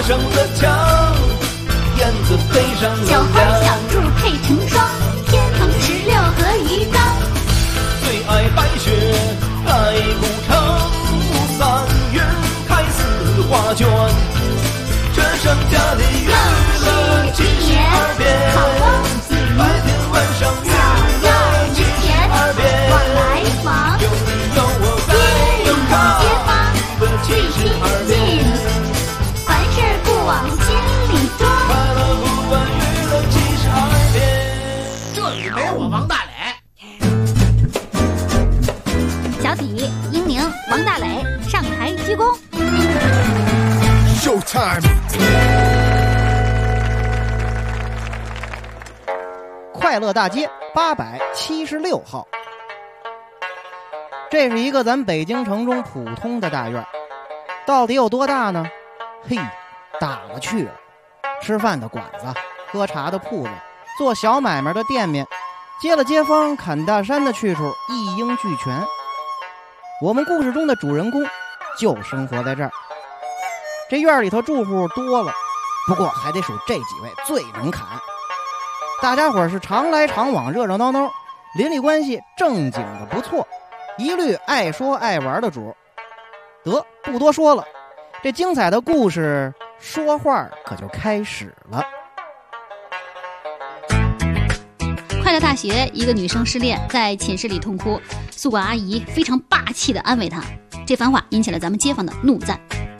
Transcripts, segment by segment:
上的墙，燕子飞上了小花小兔配成双，天蓬16和鱼缸。 最爱白雪爱古城，3月开4画卷，这盛家的娱乐72变，白天晚上娱乐72变， 往来往， 有你有我在有他， 街坊最最亲近，凡事不往心里装。 快乐不问娱乐72变。 这里没我王大磊。 小体、英宁、王大磊上台鞠躬。 Showtime！ 快乐大街876号，这是一个咱北京城中普通的大院，到底有多大呢？嘿，大了去了！吃饭的馆子，喝茶的铺子，做小买卖的店面，接了街坊砍大山的去处一应俱全。我们故事中的主人公就生活在这儿。这院里头住户多了，不过还得数这几位最能砍。大家伙是常来常往，热热闹闹，邻里关系正经的不错，一律爱说爱玩的主。得，不多说了，这精彩的故事说话可就开始了。 快乐大学，一个女生失恋，在寝室里痛哭，宿管阿姨非常霸气地安慰她，这番话引起了咱们街坊的怒赞。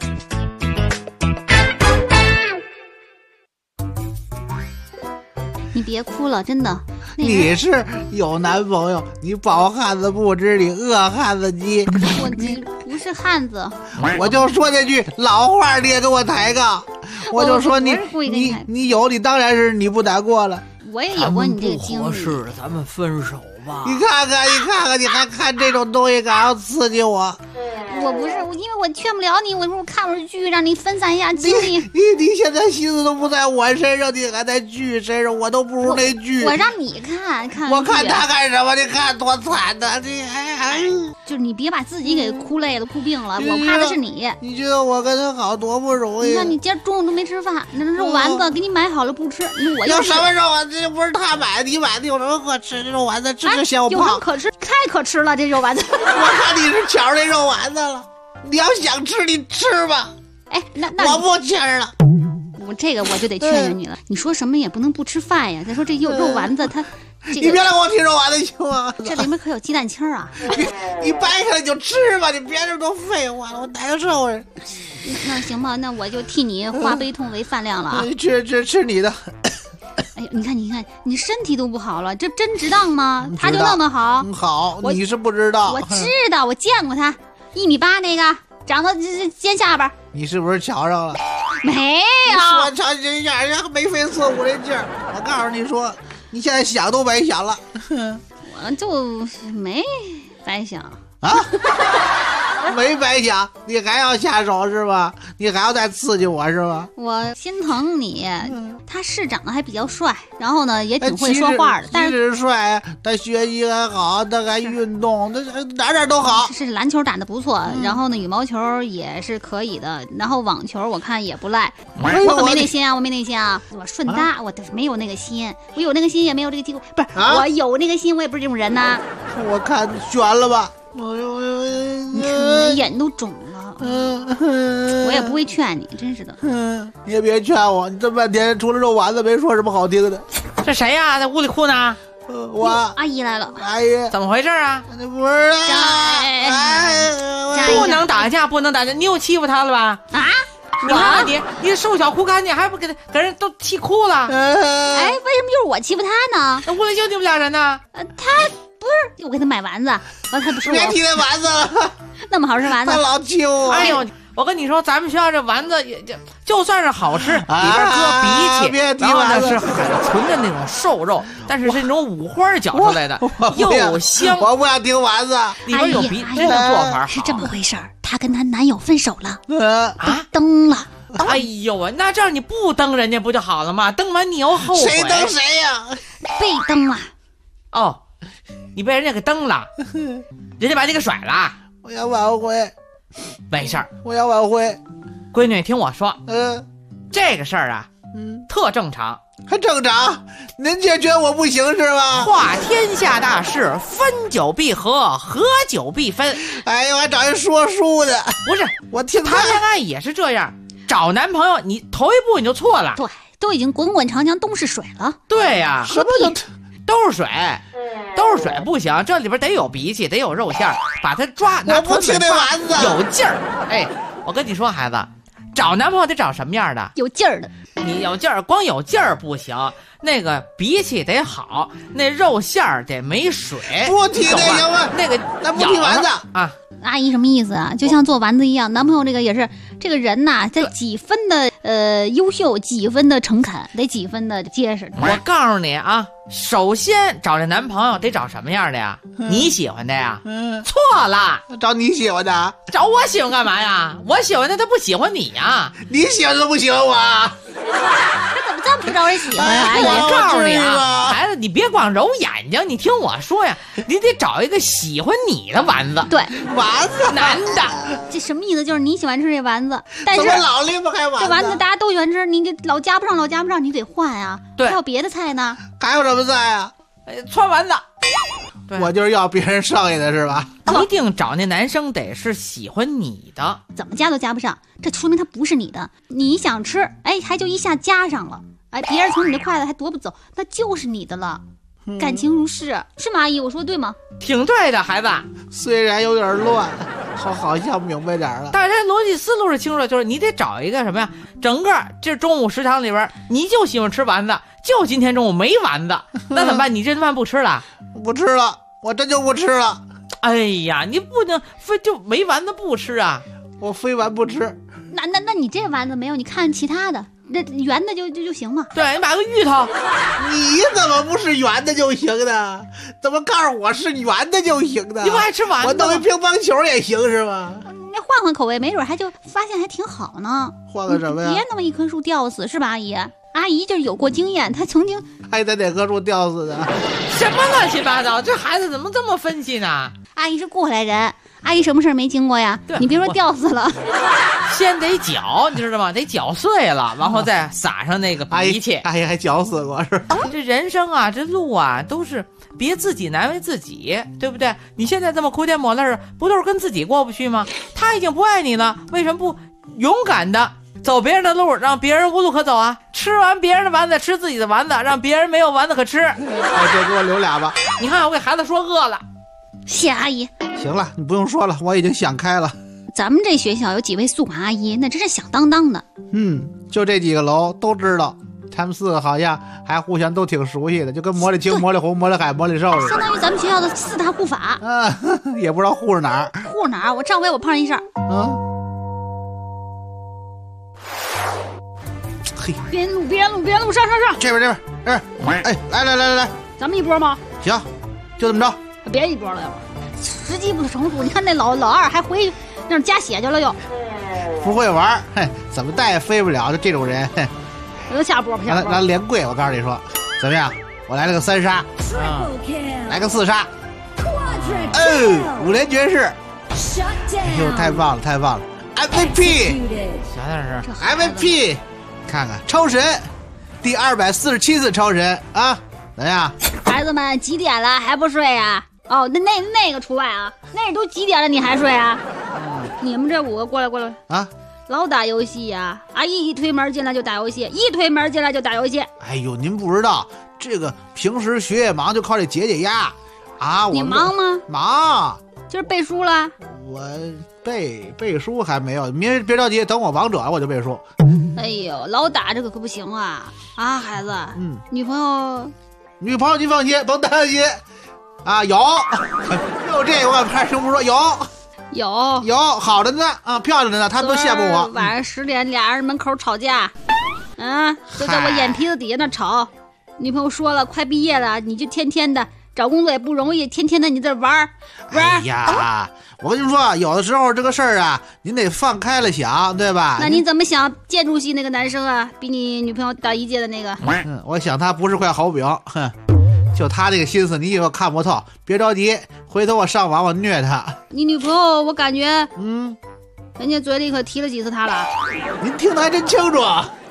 你别哭了，真的。 你是有男朋友，你饱汉子不知你饿汉子饥。 我不是汉子， 我就说这句老话，你也给我抬杠。我就说你有，你当然是你不难过了。 我也有过你这个经历。 合适，咱们分手吧。 你看看，你还看这种东西，敢要刺激我？ 我不是，因为我劝不了你，我说看会儿剧，让你分散一下精力。 你现在心思都不在我身上，你还在剧身上，我都不如那剧。 我让你看， 我看他干什么？你看多惨的，你还就是你别把自己给哭累了、哭病了，我怕的是你。 你觉得我跟他好多不容易？ 你看你今儿中午都没吃饭，那肉丸子给你买好了不吃，我有什么肉丸子？这不是他买的，你买的有什么可吃？这肉丸子这嫌我胖。 有什么可吃？太可吃了，这肉丸子。 我看你是瞧这肉丸子了。你要想吃，你吃吧。 哎，那我不吃了。 我这个我就得劝劝你了。你说什么也不能不吃饭呀。再说这肉丸子，它这个你别来给我提肉丸子行吗？ 这里面可有鸡蛋清啊！ 你掰开了就吃吧，你别这么多废话了，我难受啊。 那行吧，那我就替你化悲痛为饭量了啊！ 吃你的。 哎呀，你看，你身体都不好了，这真值当吗？他就那么好？ 好，你是不知道。 我知道，我见过他。1.8米那个，长得尖下巴。 你是不是瞧上了？ 没有。 说瞧这样，眉飞色舞这劲儿，我告诉你说，你现在想都白想了。 我就没白想啊，没白想，你还要下手是吧？你还要再刺激我是吧？ 我心疼你，他是长得还比较帅，然后呢也挺会说话的，但是帅，他学习还好，他还运动，他哪都好。 是篮球打得不错，然后呢羽毛球也是可以的，然后网球我看也不赖。我可没那心啊，我顺搭，我没有那个心，我有那个心也没有这个机会，不是我有那个心，我也不是这种人呐。 我看悬了吧。 你看你眼都肿了，我也不会劝你，真是的。 你也别劝我，你这半天除了肉丸子没说什么好听的。 这谁呀？在屋里哭呢？ 我阿姨来了。 阿姨， 怎么回事啊？ 你不知道， 不能打架，不能打架，你又欺负他了吧？ 啊！ 你看你瘦小枯干，你还不给人都气哭了？ 哎，为什么就是我欺负他呢？ 那屋里就你们俩人呢？ 他不是我给他买丸子，完他不是我。 别提那丸子了， 那么好吃丸子， 他老欺负我。 哎呦，我跟你说，咱们学校这丸子也就算是好吃，里边搁荸荠，然后呢是很纯的那种瘦肉，但是是那种五花搅出来的，又香。 我不想听丸子， 里边有荸，这个做法是这么回事儿。她跟她男友分手了， 啊， 蹬了。 哎呦啊，那这样你不蹬人家不就好了吗？蹬完你又后悔。 谁蹬谁呀？ 被蹬了。 哦，你被人家给蹬了，人家把你给甩了。 我要挽回。 没事儿， 我要挽回。 闺女，听我说， 这个事儿啊，特正常。 还正常？您觉得我不行是吧？ 话天下大事，分久必合，合久必分。 哎呦，还找人说书的。 不是， 我听谈恋爱也是这样，找男朋友你头一步你就错了。 对，都已经滚滚长江东逝水了。 对呀， 什么都是水，都是水不行，这里边得有鼻涕，得有肉馅，把它抓， 我不听那丸子， 有劲儿。哎，我跟你说，孩子，找男朋友得找什么样的？ 有劲儿的。 你有劲儿，光有劲儿不行，那个脾气得好，那肉馅儿得没水。 不提那行吗？那不提丸子啊。 阿姨什么意思啊？就像做丸子一样，男朋友这个也是，这个人呐，在几分的优秀，几分的诚恳，得几分的结实。 我告诉你啊，首先找这男朋友得找什么样的呀？你喜欢的呀？错了， 找你喜欢的。 找我喜欢干嘛呀？我喜欢的他不喜欢你呀？ 你喜欢都不喜欢我？ 他怎么这么不招人喜欢呀？ 我告诉你啊，孩子，你别光揉眼睛，你听我说呀，你得找一个喜欢你的丸子。 对， 丸子， 男的。 这什么意思？就是你喜欢吃这丸子，但是怎么老离不开丸子？ 这丸子大家都喜欢吃，你给老夹不上，你得换啊。 对， 还有别的菜呢？ 还有什么菜啊？ 串丸子。 我就是要别人剩下的是吧？ 一定找那男生得是喜欢你的， 怎么夹都夹不上，这说明他不是你的。你想吃，哎，还就一下夹上了，哎，别人从你的筷子还夺不走，那就是你的了。感情如是，是吗？阿姨，我说对吗？ 挺对的，孩子。 虽然有点乱，好像明白点了。 但是逻辑思路是清楚的，就是你得找一个什么呀？整个这中午食堂里边，你就喜欢吃丸子，就今天中午没丸子，那怎么办？你这顿饭不吃了？ 不吃了，我真就不吃了。 哎呀，你不能非就没丸子不吃啊！ 我非丸不吃。 那你这丸子没有？你看其他的，那圆的就行嘛。 对，你买个芋头。 你怎么不是圆的就行呢？怎么告诉我是圆的就行呢？ 你不爱吃丸子？ 我弄一乒乓球也行是吗？ 那换换口味，没准还就发现还挺好呢。 换个什么呀？ 别那么一棵树吊死是吧，阿姨？阿姨就是有过经验，她曾经还在哪棵树吊死的？ 什么乱七八糟？这孩子怎么这么分析呢？ 阿姨是过来人，阿姨什么事没经过呀？你别说吊死了， 先得搅，你知道吗？得搅碎了，然后再撒上那个脾气。 阿姨还搅死过是吧？ 这人生啊，这路啊，都是别自己难为自己，对不对？你现在这么哭天抹泪，不都是跟自己过不去吗？他已经不爱你了，为什么不勇敢的走别人的路，让别人无路可走啊？吃完别人的丸子，吃自己的丸子，让别人没有丸子可吃。 哎，就给我留俩吧。 你看我给孩子说饿了。 谢阿姨。 行了，你不用说了，我已经想开了。 咱们这学校有几位宿管阿姨，那真是响当当的。 就这几个楼都知道，他们4个好像还互相都挺熟悉的，就跟魔力青、魔力红、魔力海、魔力兽似的， 相当于咱们学校的4大护法。 也不知道护着哪儿。 护着哪儿？我上回我碰上一事儿。 嘿， 边路，上！ 这边，哎，来， 咱们一波吗？ 行，就这么着。 别一波了，要不时机不成熟。你看那老二还回去那儿加血去了又。 不会玩，嘿，怎么带也飞不了，就这种人。 我就下波。 咱连跪，我告诉你说，怎么样？我来了个3杀，来个4杀，5连绝世。哎呦，太棒了 ！MVP， 小点声 ，MVP， 看看超神，第247次超神啊，怎么样？ 孩子们几点了还不睡啊？哦，那个除外啊，那都几点了你还睡啊？你们这5个过来啊！ 老打游戏呀！阿姨一推门进来就打游戏，哎呦，您不知道，这个平时学业忙，就靠这解压啊！ 你忙吗？ 忙。 今儿背书了？ 我背书还没有，别着急，等我王者我就背书。 哎呦，老打这个可不行啊！啊，孩子，女朋友您放心，甭担心啊，有这个我怕什么说有好着呢啊，漂亮的呢，他们都羡慕我。 晚上10点，俩人门口吵架，就在我眼皮子底下那吵。女朋友说了，快毕业了，你就天天的找工作也不容易，天天的你在玩。 哎呀，我跟你说，有的时候这个事儿啊，您得放开了想，对吧？ 那你怎么想建筑系那个男生啊，比你女朋友大1届的那个？ 我想他不是块好饼，就他这个心思，你以后看不透。别着急，回头我上网我虐他。 你女朋友，我感觉，人家嘴里可提了几次他了。 您听得还真清楚。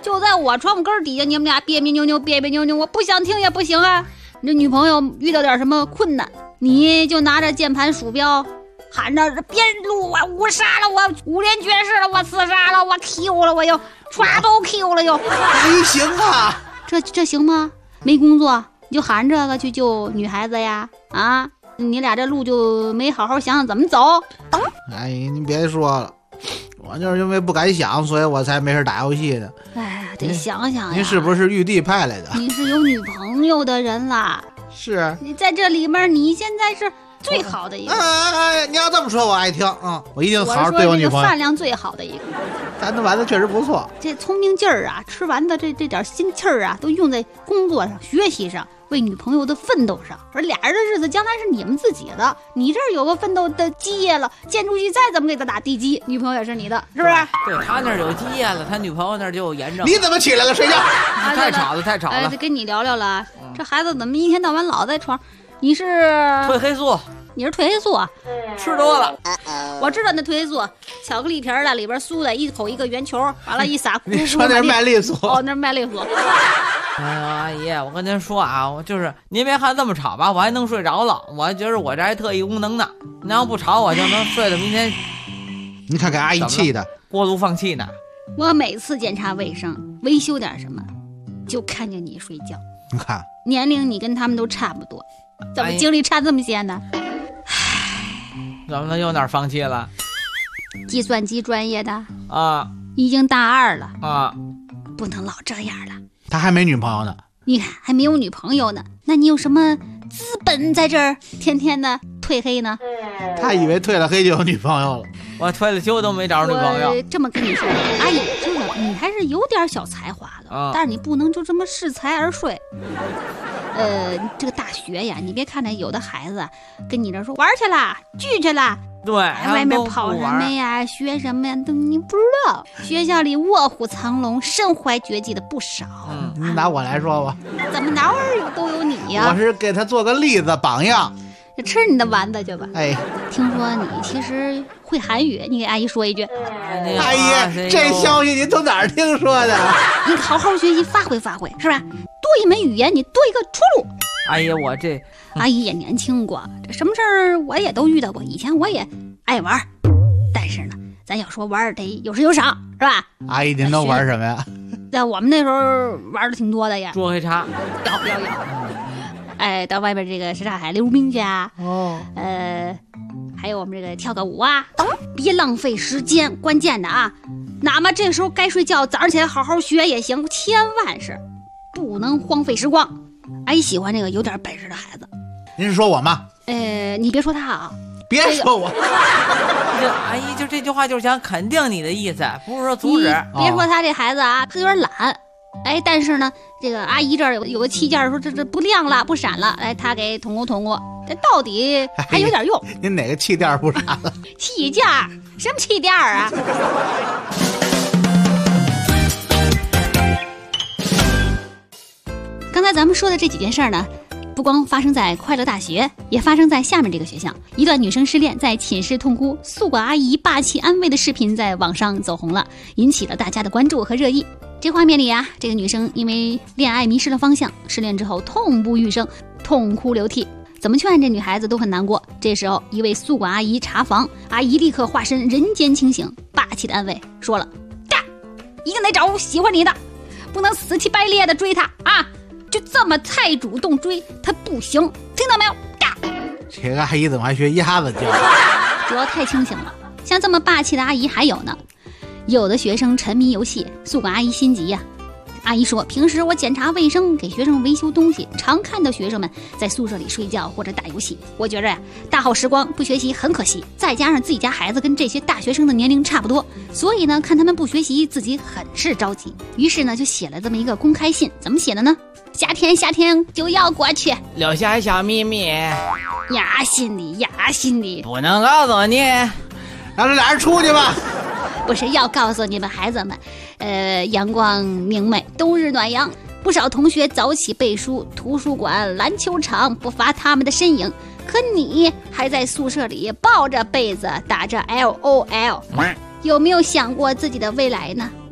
就在我床根底下，你们俩别别扭扭，别别扭扭，我不想听也不行啊。你这女朋友遇到点什么困难，你就拿着键盘鼠标喊着别录我误杀了我5连绝世了我刺杀了我 Q 了我又刷都 Q 了又。 还行啊， 这行吗？没工作你就喊这个去救女孩子呀？啊，你俩这路就没好好想想怎么走。 哎，你别说了，我就是因为不敢想，所以我才没事打游戏的。 哎呀，得想想呀。 您是不是玉帝派来的？ 你是有女朋友的人啦。 是。 你在这里面，你现在是最好的一个。 哎，你要这么说，我爱听。我一定好好对我女朋友。 饭量最好的一个。 咱的丸子确实不错。 这聪明劲儿啊，吃丸子这点心气儿啊，都用在工作上、学习上。为女朋友的奋斗上，而俩人的日子将来是你们自己的。你这儿有个奋斗的基业了，建筑系再怎么给他打地基，女朋友也是你的，是不是？ 对，他那儿有基业了，他女朋友那儿就有炎症。 你怎么起来了？睡觉？ 太吵了，太吵了。 得跟你聊聊了。这孩子怎么一天到晚老在床？你是褪黑素？ 你是褪黑素啊？ 吃多了。 我知道那褪黑素，巧克力皮儿的里边酥的，一口一个圆球，完了一撒。 你说那是麦丽素？ 哦，那是麦丽素。 哎呀，阿姨，我跟您说啊，就是您别看这么吵吧，我还能睡着了。我觉得我这还特异功能呢，你要不吵我就能睡到明天。 你看给阿姨气的， 过度放弃呢。 我每次检查卫生、维修点什么，就看见你睡觉。 你看， 年龄你跟他们都差不多，怎么精力差这么些呢？ 怎么了？又哪儿放弃了？ 计算机专业的啊， 已经大2了啊， 不能老这样了。 他还没女朋友呢， 你看还没有女朋友呢，那你有什么资本在这儿天天的褪黑呢？ 他以为褪了黑就有女朋友了。 我退了休都没找着女朋友。 我这么跟你说，阿姨，这个你还是有点小才华的，但是你不能就这么恃才而睡。这个大学呀，你别看着有的孩子跟你这说玩去啦、聚去啦， 对， 外面跑什么呀、学什么呀，都你不知道。学校里卧虎藏龙、身怀绝技的不少。 你拿我来说吧， 怎么哪儿都有你呀？ 我是给他做个例子榜样。 吃你的丸子去吧。 哎， 听说你其实会韩语，你给阿姨说一句。 阿姨，这消息您从哪儿听说的？ 你好好学习，发挥发挥，是吧？多一门语言，你多一个出路。 阿姨，我这阿姨也年轻过，这什么事儿我也都遇到过。以前我也爱玩，但是呢，咱要说玩得有时有赏，是吧？ 阿姨，您都玩什么呀？ 在我们那时候玩的挺多的呀， 捉黑叉， 要。哎，到外边这个什刹海溜冰去啊，还有我们这个跳个舞啊，别浪费时间。关键的啊，哪怕这时候该睡觉，早上起来好好学也行，千万是不能荒废时光。阿姨喜欢这个有点本事的孩子。 您是说我吗？ 你别说他啊， 别说我。 阿姨就这句话就是想肯定你的意思，不是说阻止。 别说他这孩子啊，他有点懒。哎，但是呢，这个阿姨这儿有个器件，说这不亮了，不闪了，哎，他给捅咕，这到底还有点用。 您哪个气垫不闪了？ 气垫？什么气垫啊？刚才咱们说的这几件事儿呢，不光发生在快乐大学，也发生在下面这个学校。一段女生失恋在寝室痛哭，宿管阿姨霸气安慰的视频在网上走红了，引起了大家的关注和热议。这画面里啊，这个女生因为恋爱迷失了方向，失恋之后痛不欲生，痛哭流涕，怎么劝这女孩子都很难过。这时候一位宿管阿姨查房，阿姨立刻化身人间清醒，霸气的安慰说了：一定得找喜欢你的，不能死乞白咧的追他啊，就这么太主动追他不行，听到没有？ 这个阿姨怎么还学鸭子叫？ 主要太清醒了。像这么霸气的阿姨还有呢。有的学生沉迷游戏，宿管阿姨心急呀。阿姨说，平时我检查卫生，给学生维修东西，常看到学生们在宿舍里睡觉或者打游戏。我觉着呀，大好时光不学习很可惜。再加上自己家孩子跟这些大学生的年龄差不多，所以呢，看他们不学习，自己很是着急。于是呢，就写了这么一个公开信。怎么写的呢？夏天就要过去， 留下小秘密， 压心里， 不能告诉你， 让这俩人出去吧。 不是要告诉你们孩子们，阳光明媚，冬日暖阳。不少同学早起背书，图书馆、篮球场不乏他们的身影。可你还在宿舍里抱着被子，打着 LOL，有没有想过自己的未来呢？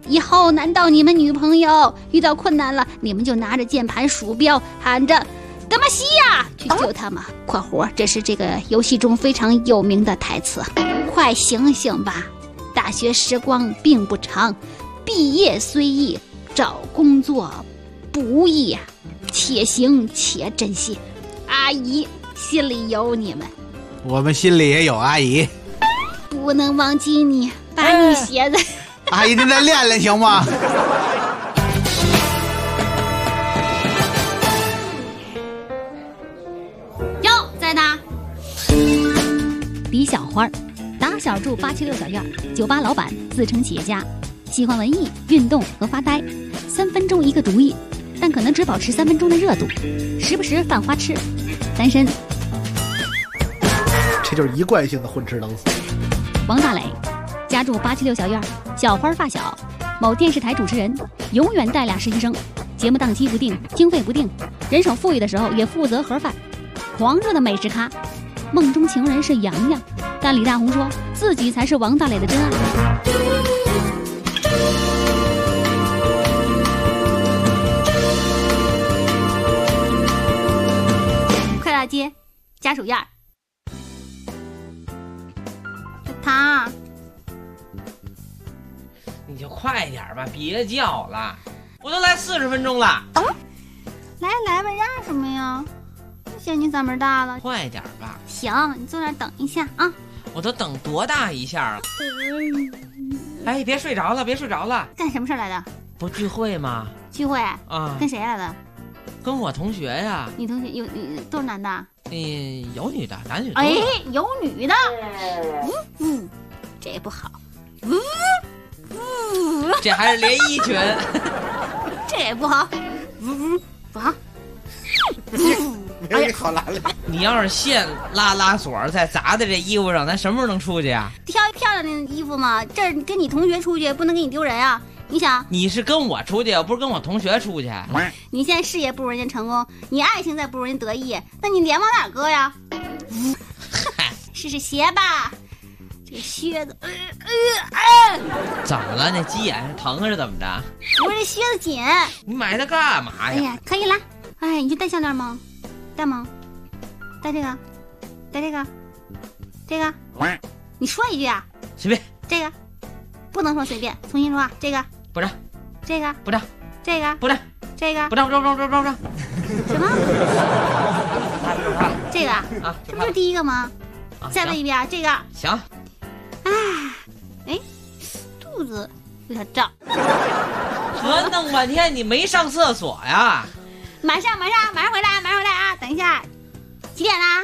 以后难道你们女朋友遇到困难了，你们就拿着键盘鼠标喊着德玛西亚去救他们？括弧，这是这个游戏中非常有名的台词。快醒醒吧，大学时光并不长，毕业虽易，找工作不易呀，且行且珍惜。阿姨心里有你们， 我们心里也有阿姨， 不能忘记你，把你写在阿姨您再练练行吗？ 哟，在呢。李小花，打小住876小院，酒吧老板，自称企业家，喜欢文艺、运动和发呆，3分钟一个主意，但可能只保持3分钟的热度，时不时犯花痴，单身。 这就是一贯性的混吃等死。 王大磊，家住876小院，小花发小，某电视台主持人，永远带俩实习生，节目档期不定，经费不定，人手富裕的时候也负责盒饭，狂热的美食咖，梦中情人是杨洋，但李大红说自己才是王大磊的真爱。快大街家属院，他你就快点吧，别叫了，我都来40分钟了。 来吧，让什么呀？嫌你嗓门大了。 快点吧。 行，你坐那儿等一下啊。 我都等多大一下啊！哎，别睡着了，别睡着了。 干什么事来的？ 不聚会吗？ 聚会啊？ 跟谁来的？ 跟我同学呀。 你同学有都是男的？ 有女的，男女都有。 哎，有女的。这也不好。 这还是连衣裙。 这也不好。不好。 哎呀，好难了！ 你要是线拉锁再砸在这衣服上，咱什么时候能出去啊？ 挑一漂亮的衣服嘛，这跟你同学出去不能给你丢人啊！你想， 你是跟我出去，不是跟我同学出去。 你现在事业不如人家成功，你爱情再不如人得意，那你脸往哪搁呀？试试鞋吧，这个靴子， 怎么了？那鸡眼是疼是怎么着？ 我这靴子紧。 你买它干嘛呀？ 哎呀，可以了。哎，你就戴项链吗？戴吗？戴这个？戴这个？这个？你说一句啊？ 随便。 这个不能说随便，重新说啊。这个不让。 这个不让。 这个不让。 这个不让。什么？这个啊？这不是第一个吗？再问一遍，这个。 行。 哎，肚子有点胀。 合弄半天你没上厕所呀？ 马上回来啊！等一下，几点啦？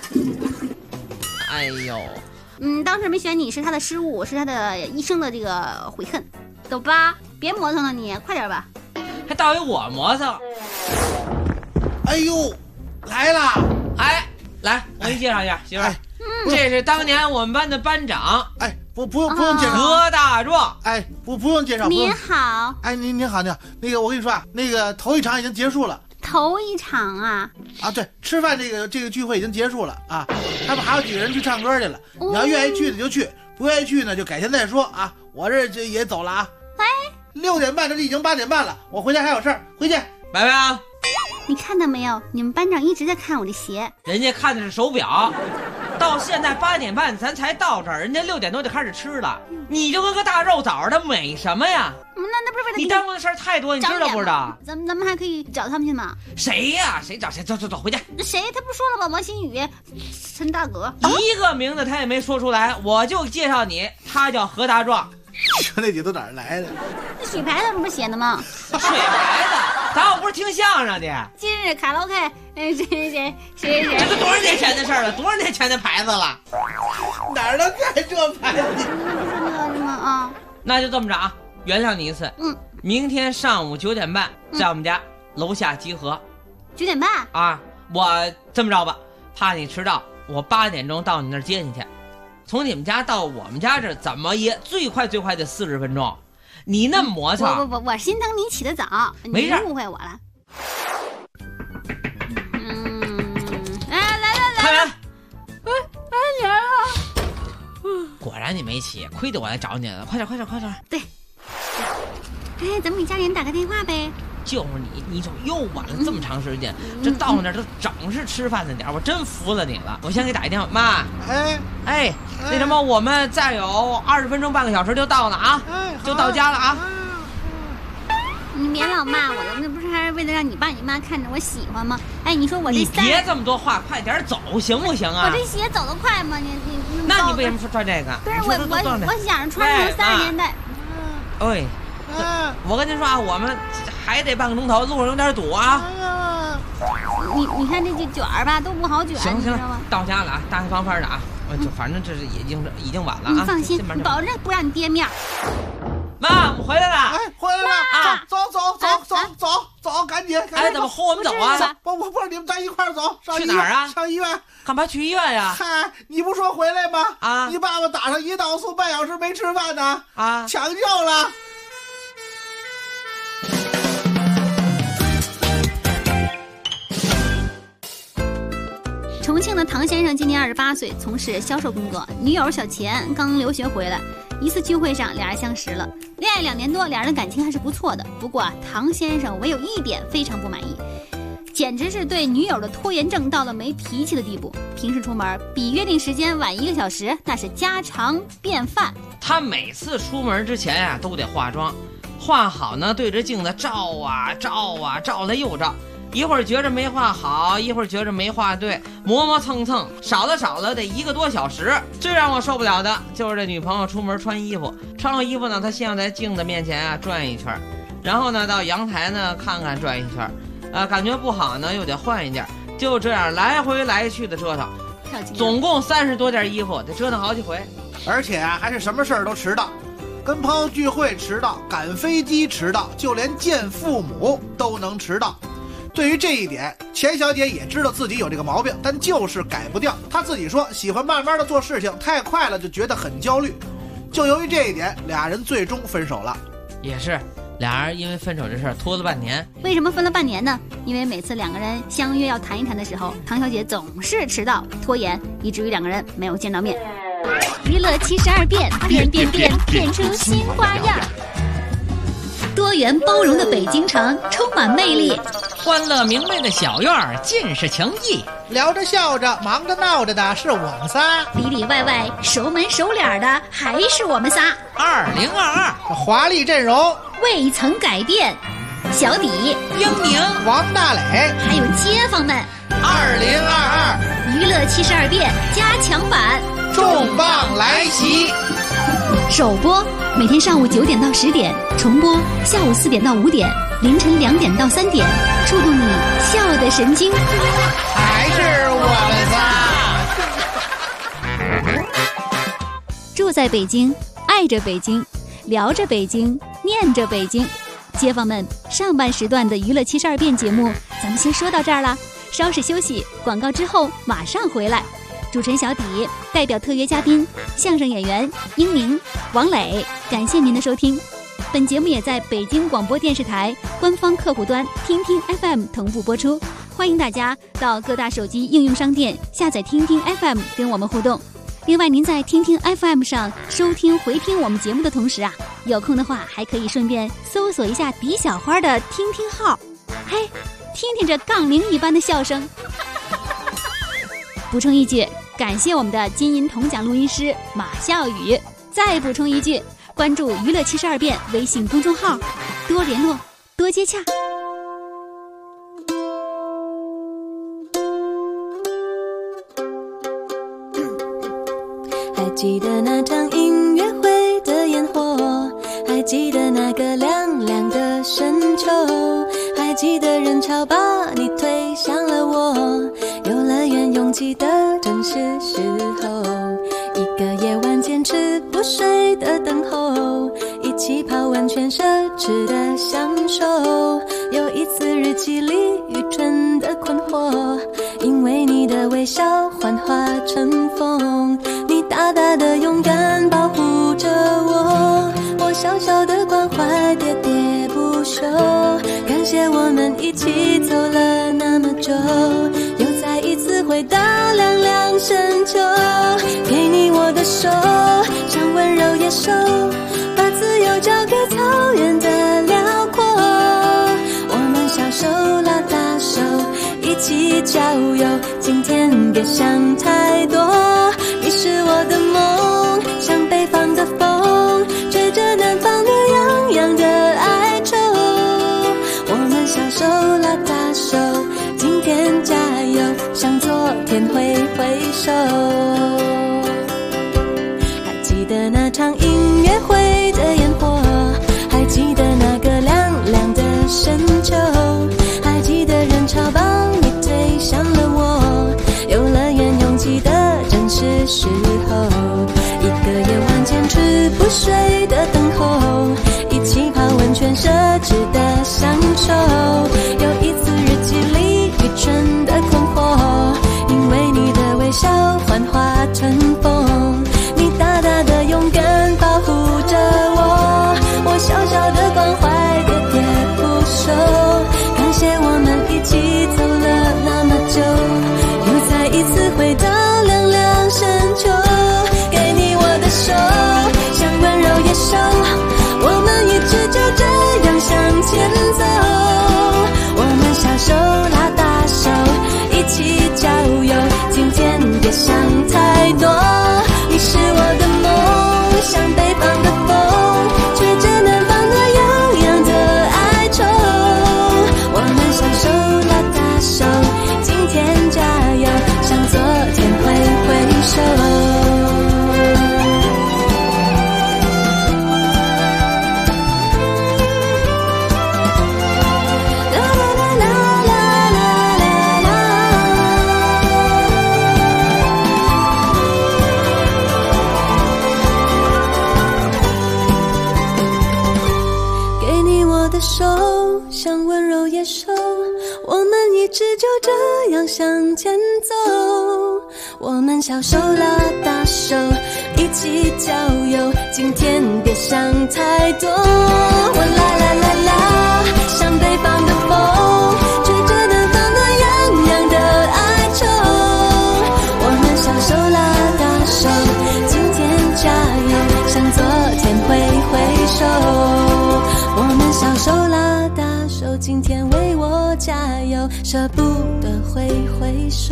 哎呦， 当时没选你是他的失误，是他的一生的这个悔恨。走吧，别磨蹭了你，快点吧。 还倒有我磨蹭。 哎呦，来了！ 哎，来，我给你介绍一下，媳妇儿，这是当年我们班的班长。 哎，不用介绍， 何大壮。 哎，不用介绍。 您好。 哎，您好，那个我跟你说啊，那个头一场已经结束了。 头一场啊？ 啊，对，吃饭这个聚会已经结束了啊，他们还有几个人去唱歌去了。你要愿意去的就去，不愿意去呢就改天再说啊。我这也走了啊。 哎 ，6点半，这已经8点半了，我回家还有事儿，回去， 拜拜啊。 你看到没有？你们班长一直在看我的鞋。 人家看的是手表，到现在8点半咱才到这儿，人家6点多就开始吃了。你就跟个大肉枣的，美什么呀？ 那不是为了你耽误的事儿太多，你知道不知道？ 咱们还可以找他们去吗？ 谁呀？谁找谁？走回家。 谁？他不是说了吗？王新宇、陈大哥， 一个名字他也没说出来，我就介绍你，他叫何大壮。 说那几都哪儿来的？ 那水牌子不是写的吗？ 水牌子，咱又不是听相声的。 今日卡拉 OK，谁？ 这都多少年前的事儿了，多少年前的牌子了， 哪儿能盖这牌子？ 那不是那个什么啊？ 那就这么着啊，原谅你一次。明天上午9点半在我们家楼下集合。 9点半啊？我这么着吧，怕你迟到，我8点钟到你那儿接你去。从你们家到我们家这怎么也最快得40分钟。你那么磨蹭， 我心疼你起得早， 没事， 你误会我了。 开门。 你来了。 果然你没起，亏得我来找你了，快点。 对。 哎，咱们给家里人打个电话呗。 就是你怎么又晚了这么长时间？这到那儿都整是吃饭的点儿，我真服了你了。我先给打一电话，妈。哎，那什么，我们再有20分钟半个小时就到了啊，就到家了啊。 你别老骂我了，那不是还是为了让你爸你妈看着我喜欢吗？哎，你说我这你别这么多话，快点走行不行啊？ 我这鞋走得快吗？你那你为什么穿这个？ 不是我想着穿成30年代。 哎，我跟您说啊，我们还得半个钟头，路上有点堵啊。 你看这卷儿吧，都不好卷。 行，到家了啊，大大方方的啊。就反正这是已经晚了啊。 你放心，保证不让你跌面。 妈，我们回来了。 哎，回来了啊！走，赶紧！ 哎，怎么和我们走啊？ 不是，你们咱一块儿走， 去哪儿啊？ 上医院。 干嘛去医院呀？ 嗨，你不说回来吗？ 啊！ 你爸爸打上胰岛素半小时没吃饭呢。 啊！ 抢救了。 重庆的唐先生今年28岁，从事销售工作，女友小钱刚留学回来。一次聚会上，俩人相识了，恋爱2年多，俩人的感情还是不错的。不过唐先生唯有一点非常不满意，简直是对女友的拖延症到了没脾气的地步。平时出门比约定时间晚1个小时，那是家常便饭。 他每次出门之前啊，都得化妆，化好呢，对着镜子照了又照。一会儿觉着没画好，一会儿觉着没画对，磨蹭，少了得1个多小时。最让我受不了的就是这女朋友出门穿衣服，穿好衣服呢，她先要在镜子面前啊转一圈，然后呢到阳台呢看看转一圈，感觉不好呢又得换一件，就这样来回来去的折腾，总共30多件衣服，得折腾好几回。 而且啊，还是什么事儿都迟到，跟朋友聚会迟到，赶飞机迟到，就连见父母都能迟到。对于这一点，钱小姐也知道自己有这个毛病，但就是改不掉。她自己说喜欢慢慢的做事情，太快了就觉得很焦虑。就由于这一点，俩人最终分手了。 也是，俩人因为分手这事儿拖了半年。 为什么分了半年呢？因为每次2个人相约要谈一谈的时候，唐小姐总是迟到拖延，以至于2个人没有见到面。娱乐72变，变出新花样。多元包容的北京城充满魅力， 欢乐明媚的小院儿尽是情谊， 聊着笑着忙着闹着的是我们仨， 里里外外熟门熟脸的还是我们仨。 2022 华丽阵容未曾改变，小底、 英宁、 王大磊， 还有街坊们。 2022 娱乐72变加强版重磅来袭， 首播每天上午9点到10点，重播下午4点到5点，凌晨2点到3点，触动你笑的神经。 还是我们仨。 住在北京，爱着北京，聊着北京，念着北京。街坊们，上半时段的娱乐72变节目咱们先说到这儿了，稍事休息，广告之后马上回来。主持人小底代表特约嘉宾相声演员英宁、王磊，感谢您的收听。本节目也在北京广播电视台官方客户端听听 FM 同步播出，欢迎大家到各大手机应用商店下载听听 FM 跟我们互动。另外，您在听听 FM 上收听回听我们节目的同时啊，有空的话还可以顺便搜索一下李小花的听听号，嘿，听听这杠铃一般的笑声。补充一句，感谢我们的金银铜奖录音师马笑宇。再补充一句，关注娱乐72变微信公众号，多联络，多接洽。 还记得那场音乐会的烟火，还记得那个凉凉的深秋，还记得人潮把你推向了我，游乐园拥挤的正是时候，一个夜晚坚持不睡的等候，一起泡温泉奢侈的享受，有一次日记里愚蠢的困惑，因为你的微笑幻化成风，你大大的勇敢保护着我，我小小的关怀喋喋不休，感谢我们一起走了那么久，又再一次回到凉凉深秋，给你我的手，像温柔野兽，把自由交给草原的郊游，今天别想太多。你是我的梦，像北方的风，吹着南方暖洋洋的哀愁。我们小手拉大手，今天加油，向昨天挥挥手。还记得那场音乐会的烟火，还记得那个亮亮的深秋，还记得人潮把你推向了我，游乐园拥挤的正是时候，一个夜晚坚持不睡的等候，一起泡温泉奢侈的享受。有一次日记里愚蠢的困惑，因为你的微笑幻化成风，你大大的勇敢保护着我，我小小的关怀喋喋不休。感谢我们一起走了那么久，又再一次回到凉凉深秋。给你我的手，像温柔野兽，我们一直就这样向前走。我们小手拉大手，一起郊游，今天别想太多。你是我的梦，像北方的风，吹着南方暖洋洋的哀愁。我们小手拉大手，今天加油，向昨天挥挥手。手像温柔野兽，我们一直就这样向前走。我们小手拉大手，一起郊游，今天别想太多。我啦啦啦啦，像北方的风，吹着南方暖洋洋的哀愁。我们小手拉大手，今天加油，向昨天挥挥手。我们小手拉大手，今天为我加油，舍不得挥挥手。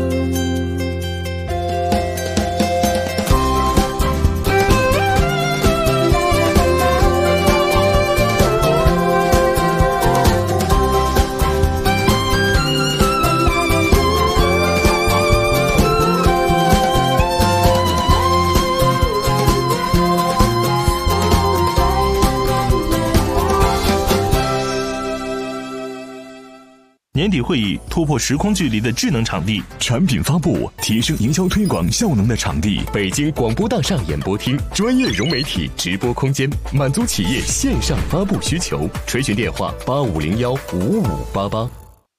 年底会议突破时空距离的智能场地， 产品发布提升营销推广效能的场地， 北京广播大厦演播厅专业融媒体直播空间，满足企业线上发布需求。垂询电话85015588。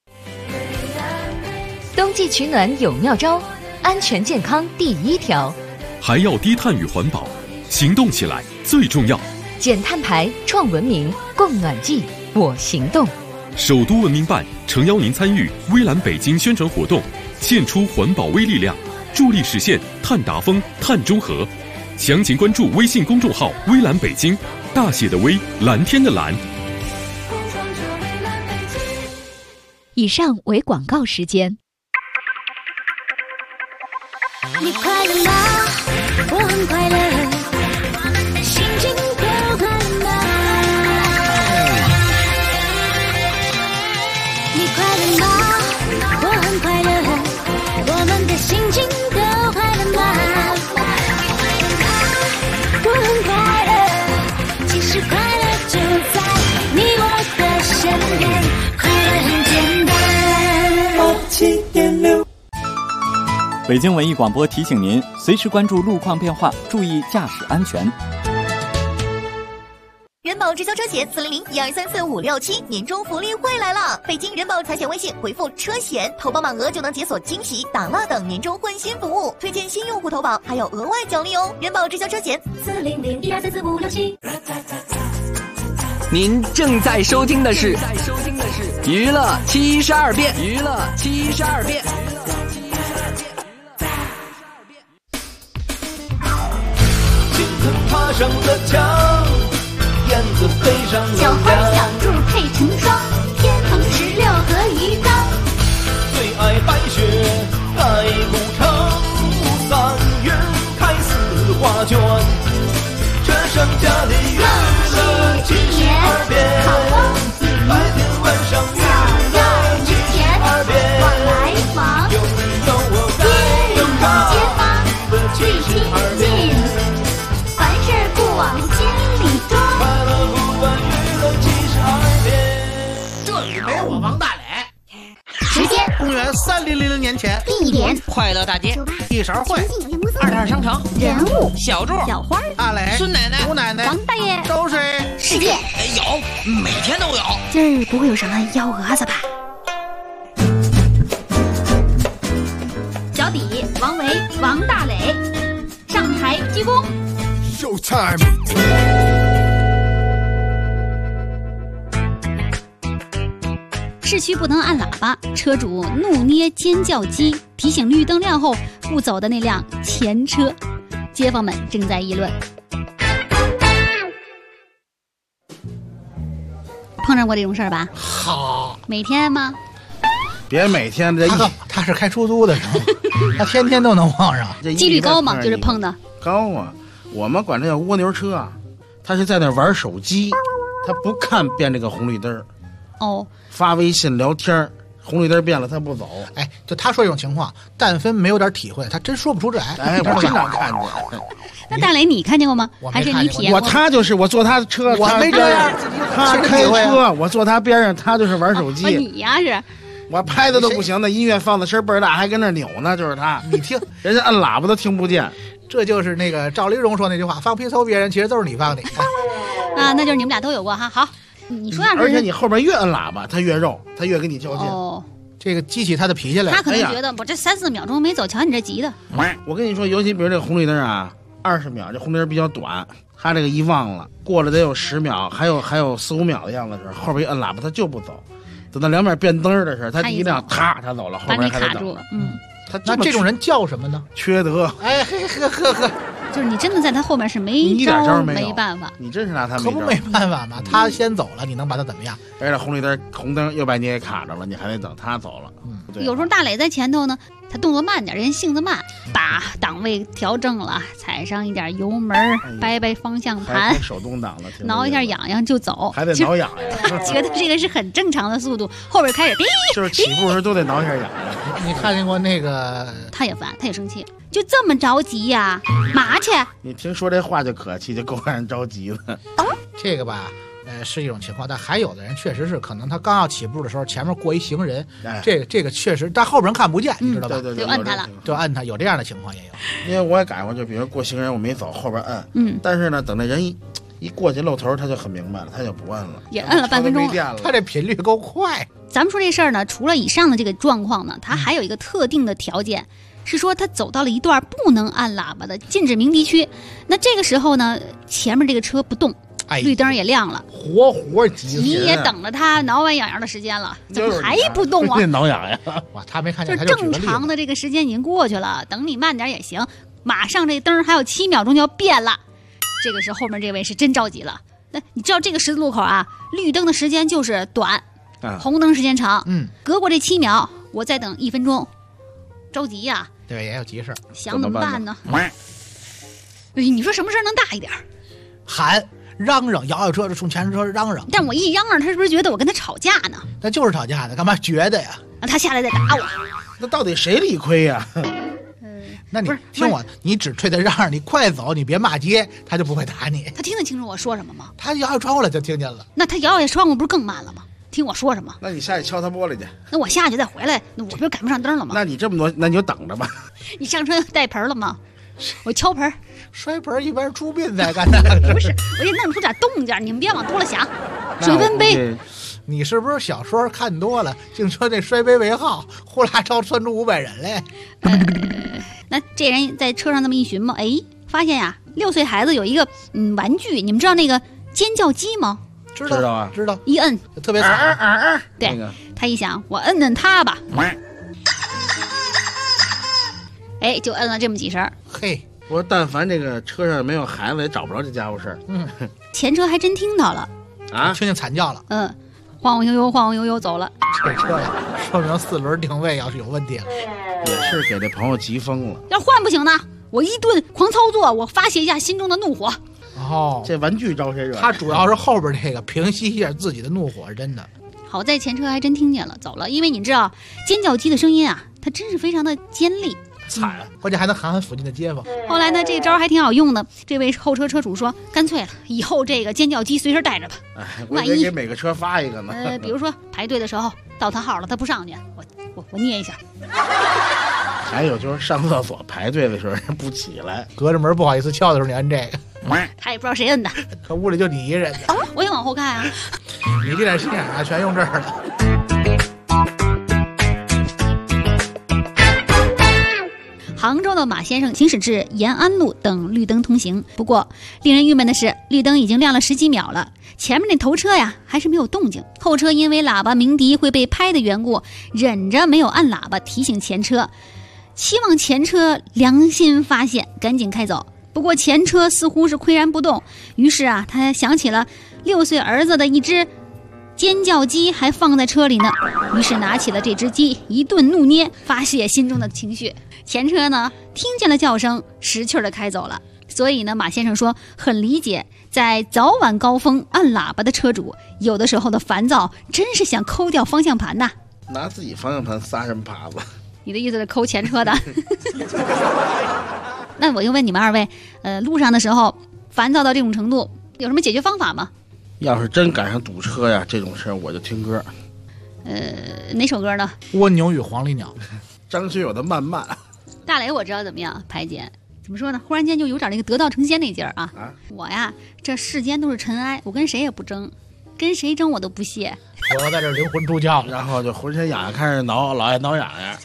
冬季取暖有妙招，安全健康第一条， 还要低碳与环保，行动起来最重要。 减碳排，创文明，供暖季，我行动。 首都文明办诚邀您参与微蓝北京宣传活动，献出环保微力量，助力实现碳达峰、碳中和。详情关注微信公众号微蓝北京，大写的微，蓝天的蓝。 以上为广告时间。 你快乐吗？我很快乐，心情可快吗？你快乐吗？我很快乐，我们的心情都快乐吗？我很快乐，其实快乐就在你我的身边，快乐很简单。87.6 北京文艺广播提醒您，随时关注路况变化，注意驾驶安全。 人保直销车险400-1234-567年终福利会来了！北京人保财险微信回复车险，投保满额就能解锁惊喜、打蜡等年终换新服务，推荐新用户投保还有额外奖励哦！人保直销车险400-1234-567。 您正在收听的是娱乐72变，娱乐72变。 爬上了墙，燕子飞上了小花小兔配成双，天蓬石榴和鱼缸。 最爱 300年前， 地点快乐大街， 一勺会二摊商场， 人物小柱， 小花， 阿磊， 孙奶奶， 吴奶奶， 王大爷， 周水， 世界有，每天都有。 今儿不会有什么幺蛾子吧？小底，王维，王大磊，上台鞠躬。 Showtime。 市区不能按喇叭，车主怒捏尖叫机，提醒绿灯亮后不走的那辆前车。街坊们正在议论。碰上过这种事儿吧？ 好， 每天吗？ 别每天这他是开出租的时候，他天天都能碰上。 几率高吗？就是碰的高啊。我们管这叫蜗牛车啊，他是在那玩手机，他不看变这个红绿灯。 哦， 发微信聊天，红绿灯变了他不走。 哎，就他说这种情况，但凡没有点体会，他真说不出来。 哎，我经常看见。 那大磊你看见过吗？还是你体验过？ 他就是我坐他的车， 我没这样。 他开车，我坐他边上，他就是玩手机。 你呀是。 我拍的都不行，那音乐放的声倍儿大，还跟那扭呢，就是他。 你听， 人家按喇叭都听不见。 这就是那个赵丽蓉说那句话：放屁抽别人，其实都是你放的。 啊，那就是你们俩都有过哈。好。你说而且你后边越摁喇叭，他越肉，他越跟你较劲。 哦， 这个激起他的脾气来。 他可能觉得我这3-4秒钟没走，瞧你这急的。 我跟你说，尤其比如这个红绿灯啊，20秒，这红绿灯比较短，他这个一忘了，过了得有10秒，还有4-5秒的样子的时候，后边一摁喇叭他就不走，等到两边变灯的时候，他第一辆他走了，后边还得等。 那这种人叫什么呢？ 缺德。 哎呵。 就是你真的在他后面是一点招没办法， 你真是拿他可不没办法吗？他先走了，你能把他怎么样？ 而且红灯又把你给卡着了，你还得等他走了。 有时候大磊在前头呢，他动作慢点，人性子慢，把档位调正了，踩上一点油门，掰掰方向盘， 手动挡了， 挠一下痒痒就走， 还得挠痒痒。 觉得这个是很正常的速度，后边开始就是起步时都得挠一下痒痒。 你看见过那个？ 他也烦，他也生气。就这么着急呀？嘛去？ 你听说这话就可气，就够让人着急了。 这个吧，是一种情况，但还有的人确实是可能他刚要起步的时候，前面过一行人，这个确实，但后边人看不见，你知道吧？ 对， 就摁他了， 就摁他，有这样的情况也有。 因为我也赶过，就比如过行人我没走，后边摁，但是呢，等那人一过去露头，他就很明白了，他就不摁了， 也摁了半分钟， 他这频率够快。 咱们说这事儿呢，除了以上的这个状况呢，它还有一个特定的条件。是说他走到了一段不能按喇叭的禁止鸣笛区，那这个时候呢，前面这个车不动，绿灯也亮了， 活急， 你也等着他挠完痒痒的时间了，怎么还不动啊？ 挠痒痒， 哇，他没看见， 就是正常的这个时间已经过去了，等你慢点也行，马上这灯还有7秒钟就要变了，这个时候后面这位是真着急了。那你知道这个十字路口啊，绿灯的时间就是短，红灯时间长，隔过这7秒，我再等1分钟，着急呀。 对，也有急事， 想怎么办呢？你说什么事能大一点？ 喊、嚷嚷，摇摇车冲前车嚷嚷。 但我一嚷嚷，他是不是觉得我跟他吵架呢？ 那就是吵架呢，干嘛觉得呀？ 他下来再打我。 那到底谁理亏呀？ 那你听我，你只对他嚷嚷，你快走，你别骂街，他就不会打你。 他听得清楚我说什么吗？ 他摇摇窗户了就听见了。 那他摇摇窗户不是更慢了吗？听我说什么？ 那你下去敲他玻璃去。 那我下去再回来，那我不是赶不上灯了吗？ 那你这么多，那你就等着吧。 你上车带盆了吗？我敲盆， 摔盆一般出殡才干那个。 不是，我得弄出点动静，你们别往多了想。水温杯， 你是不是小说看多了？净说这摔杯为号，呼啦超窜出500人来。 那这人在车上那么一寻摸，哎，发现呀，6岁孩子有一个玩具，你们知道那个尖叫鸡吗？ 知道啊，知道。 一摁特别惨， 对、那个，他一想，我摁他吧，哎，就摁了这么几声。 嘿， 我说但凡这个车上没有孩子，也找不着这家伙事儿。 前车还真听到了啊， 听见惨叫了。 晃晃悠悠，晃晃悠悠走了。 这车呀，说明4轮定位要是有问题了。 也是给这朋友急疯了。 要换不行呢，我一顿狂操作，我发泄一下心中的怒火。 这玩具招谁惹？ 他主要是后边这个平息一下自己的怒火，真的。 好在前车还真听见了，走了。因为你知道尖叫鸡的声音啊，它真是非常的尖利， 惨，关键还能喊喊附近的街坊。 后来呢，这招还挺好用的。这位后车车主说，干脆了，以后这个尖叫鸡随身带着吧。 万一给每个车发一个呢？ 比如说排队的时候到他号了，他不上去， 我念一下。 还有就是上厕所排队的时候人不起来，隔着门不好意思敲的时候你摁这个， 他也不知道谁摁的， 可屋里就你一人的。 我也往后看啊。 你这点心眼啊，全用这儿了。 杭州的马先生行驶至延安路等绿灯通行，不过令人郁闷的是，绿灯已经亮了10几秒了，前面那头车呀还是没有动静。后车因为喇叭鸣笛会被拍的缘故，忍着没有按喇叭提醒前车，期望前车良心发现，赶紧开走。不过前车似乎是岿然不动，于是啊，他想起了6岁儿子的一只尖叫鸡还放在车里呢，于是拿起了这只鸡一顿怒捏，发泄心中的情绪。前车呢听见了叫声，识趣的开走了。所以呢，马先生说很理解在早晚高峰按喇叭的车主，有的时候的烦躁真是想抠掉方向盘呐。 拿自己方向盘撒什么耙子？ 你的意思是抠前车的？那我就问你们二位，路上的时候烦躁到这种程度，有什么解决方法吗？ 要是真赶上堵车呀，这种事儿我就听歌。 哪首歌呢？ 蜗牛与黄鹂鸟， 张学友的《慢慢》。 大雷我知道怎么样排解，怎么说呢？忽然间就有点那个得道成仙那劲儿啊！我呀，这世间都是尘埃，我跟谁也不争，跟谁争我都不屑。 我要在这灵魂出窍， 然后就浑身痒痒，开始挠，老爱挠痒痒。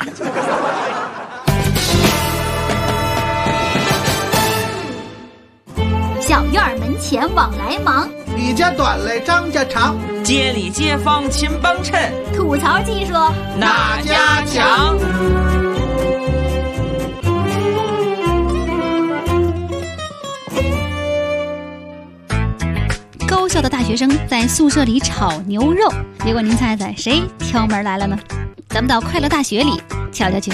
小院门前往来忙， 李家短嘞张家长， 街里街坊亲帮衬， 吐槽技术哪家强？ 高校的大学生在宿舍里炒牛肉，结果您猜猜谁敲门来了呢？咱们到快乐大学里瞧瞧去。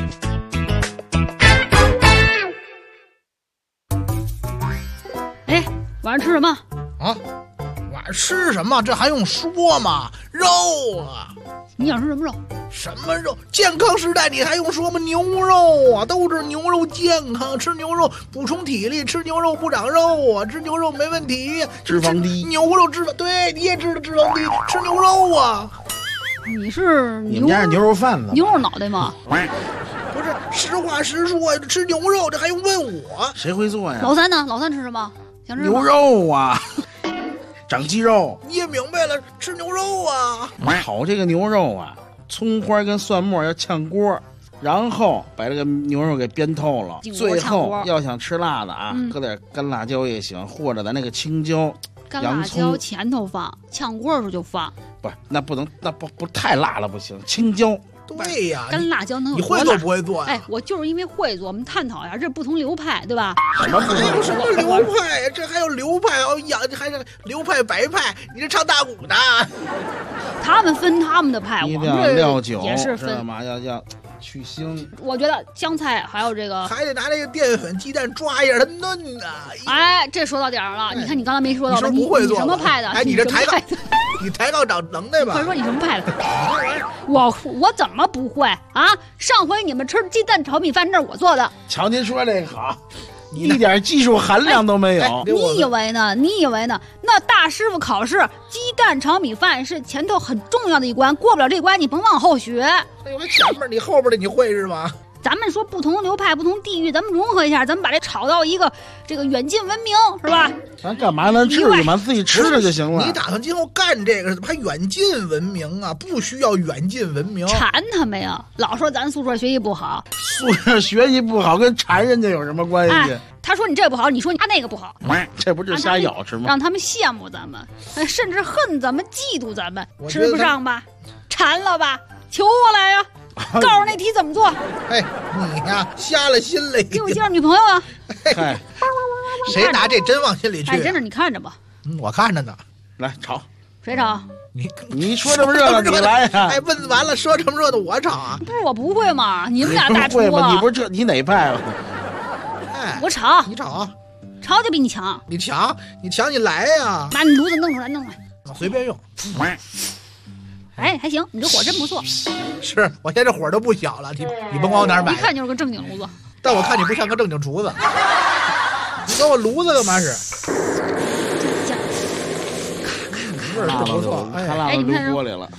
哎，晚上吃什么啊？晚上吃什么？这还用说吗？肉啊！ 你想吃什么肉？ 什么肉？健康时代你还用说吗？牛肉啊，都是牛肉健康，吃牛肉补充体力，吃牛肉不长肉啊，吃牛肉没问题。 脂肪低， 牛肉脂肪，对，你也知道脂肪低，吃牛肉啊。 你是你们家是牛肉贩子？ 牛肉脑袋吗？ 不是，实话实说，吃牛肉这还用问我？ 谁会做呀？ 老三呢？老三吃什么？想吃什么？ 牛肉啊。长肌肉， 你也明白了，吃牛肉啊！ 炒这个牛肉啊，葱花跟蒜末要炝锅，然后把这个牛肉给煸透了，最后要想吃辣的啊，搁点干辣椒也行，或者咱那个青椒、 干辣椒前头放，炝锅的时候就放。 不是，那不能，那不太辣了不行，青椒。 对呀， 干辣椒能有你会做不会做呀？ 哎，我就是因为会做，我们探讨一下这不同流派，对吧？ 什么不同？ 什么流派呀？这还有流派哦，还是流派白派？你这唱大鼓的？ 他们分他们的派， 一定要料酒， 也是分知道吗？要去腥。 我觉得香菜还有这个， 还得拿那个淀粉、鸡蛋抓一下它嫩啊！ 哎，这说到点儿了。你看你刚才没说到， 你不会做什么派的？ 哎，你这抬杠，你抬杠长能耐吧？ 快说你什么派的？我怎么不会啊？上回你们吃鸡蛋炒米饭，那是我做的。 瞧您说这个好，一点技术含量都没有。 你以为呢？你以为呢？那大师傅考试，鸡蛋炒米饭是前头很重要的一关，过不了这关，你甭往后学。 哎呦，前面你后边的你会是吗？ 咱们说不同流派、不同地域，咱们融合一下，咱们把这炒到一个这个远近闻名，是吧？ 咱干嘛呢？至于吗？自己吃了就行了。 你打算今后干这个，怎么还远近闻名啊？不需要远近闻名。 馋他们呀！老说咱宿舍学习不好， 宿舍学习不好跟馋人家有什么关系？ 哎，他说你这不好，你说他那个不好， 这不就是瞎咬吃吗？ 让他们羡慕咱们，甚至恨咱们、嫉妒咱们，吃不上吧？馋了吧？求我来呀！告诉那题怎么做？ 哎，你呀，瞎了心了！ 给我介绍女朋友啊！ 哎， 谁拿这真往心里去？ 哎，真的，你看着吧。 我看着呢。 来炒， 谁炒？ 你说这么热闹，你来呀！ 哎，问完了说这么热闹，我炒啊？ 不是我不会嘛，你们俩大厨啊！ 你不是这，你哪派啊？ 哎，我炒， 你炒， 炒就比你强。 你强，你来呀！ 把你炉子弄出来，弄来， 随便用。 哎，还行，你这火真不错。 是我现在这火都不小了，你甭管我哪儿买。 一看就是个正经炉子。 但我看你不像个正经厨子。你给我炉子干嘛使？ 味儿真不错， 哎，你看锅里了。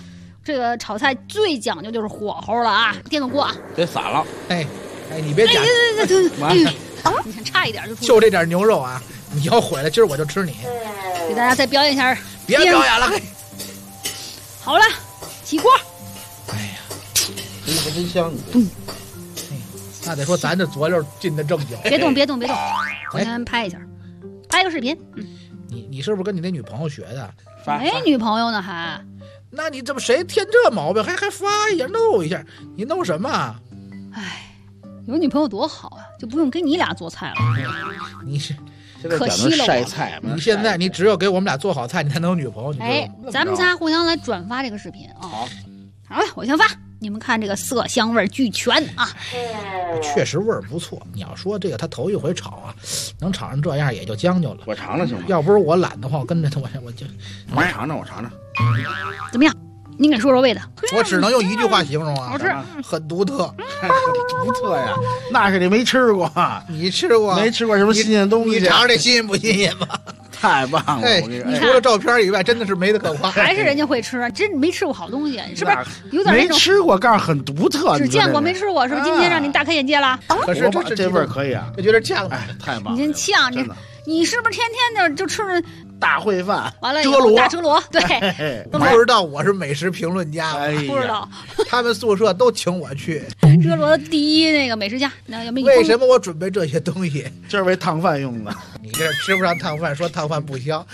这个炒菜最讲究就是火候了啊，电个锅， 别散了。 哎，你别讲， 你看差一点就这点牛肉啊，你要毁了，今儿我就吃你。 给大家再表演一下， 别表演了， 好了，起锅。 哎呀，这可真香！ 那得说咱这佐料进的正经。 别动，我先拍一下，拍个视频。 你是不是跟你那女朋友学的？ 没女朋友呢还？ 那你这不谁添这毛病？还发一下弄一下，你弄什么？ 哎，有女朋友多好啊，就不用给你俩做菜了。 你是可惜了晒菜嘛？ 你现在你只有给我们俩做好菜，你才能有女朋友。 哎，咱们仨互相来转发这个视频啊。好了，我先发。你们看这个色香味俱全啊， 确实味儿不错。你要说这个他头一回炒啊，能炒成这样也就将就了。 我尝尝行吗？ 要不是我懒得慌，跟着他我就我尝尝。 怎么样？您给说说味道。 我只能用一句话形容啊， 好吃， 很独特。 独特呀，那是你没吃过， 你吃过？ 没吃过什么新鲜东西？ 你尝尝这新鲜不新鲜吧？ 太棒了！ 哎，你除了照片以外，真的是没得可夸。 还是人家会吃，真没吃过好东西，是不是？有点没吃过，告诉很独特。 只见过没吃过，是不是？今天让您大开眼界了。 可是这味儿可以啊， 我觉得呛， 哎，太棒！ 你真呛，你是不是天天就吃着大烩饭？ 完了，大遮罗，对， 不知道我是美食评论家， 不知道。 他们宿舍都请我去。 遮罗第一那个美食家， 为什么我准备这些东西？ 就是为烫饭用的。 你这吃不上烫饭，说烫饭不香。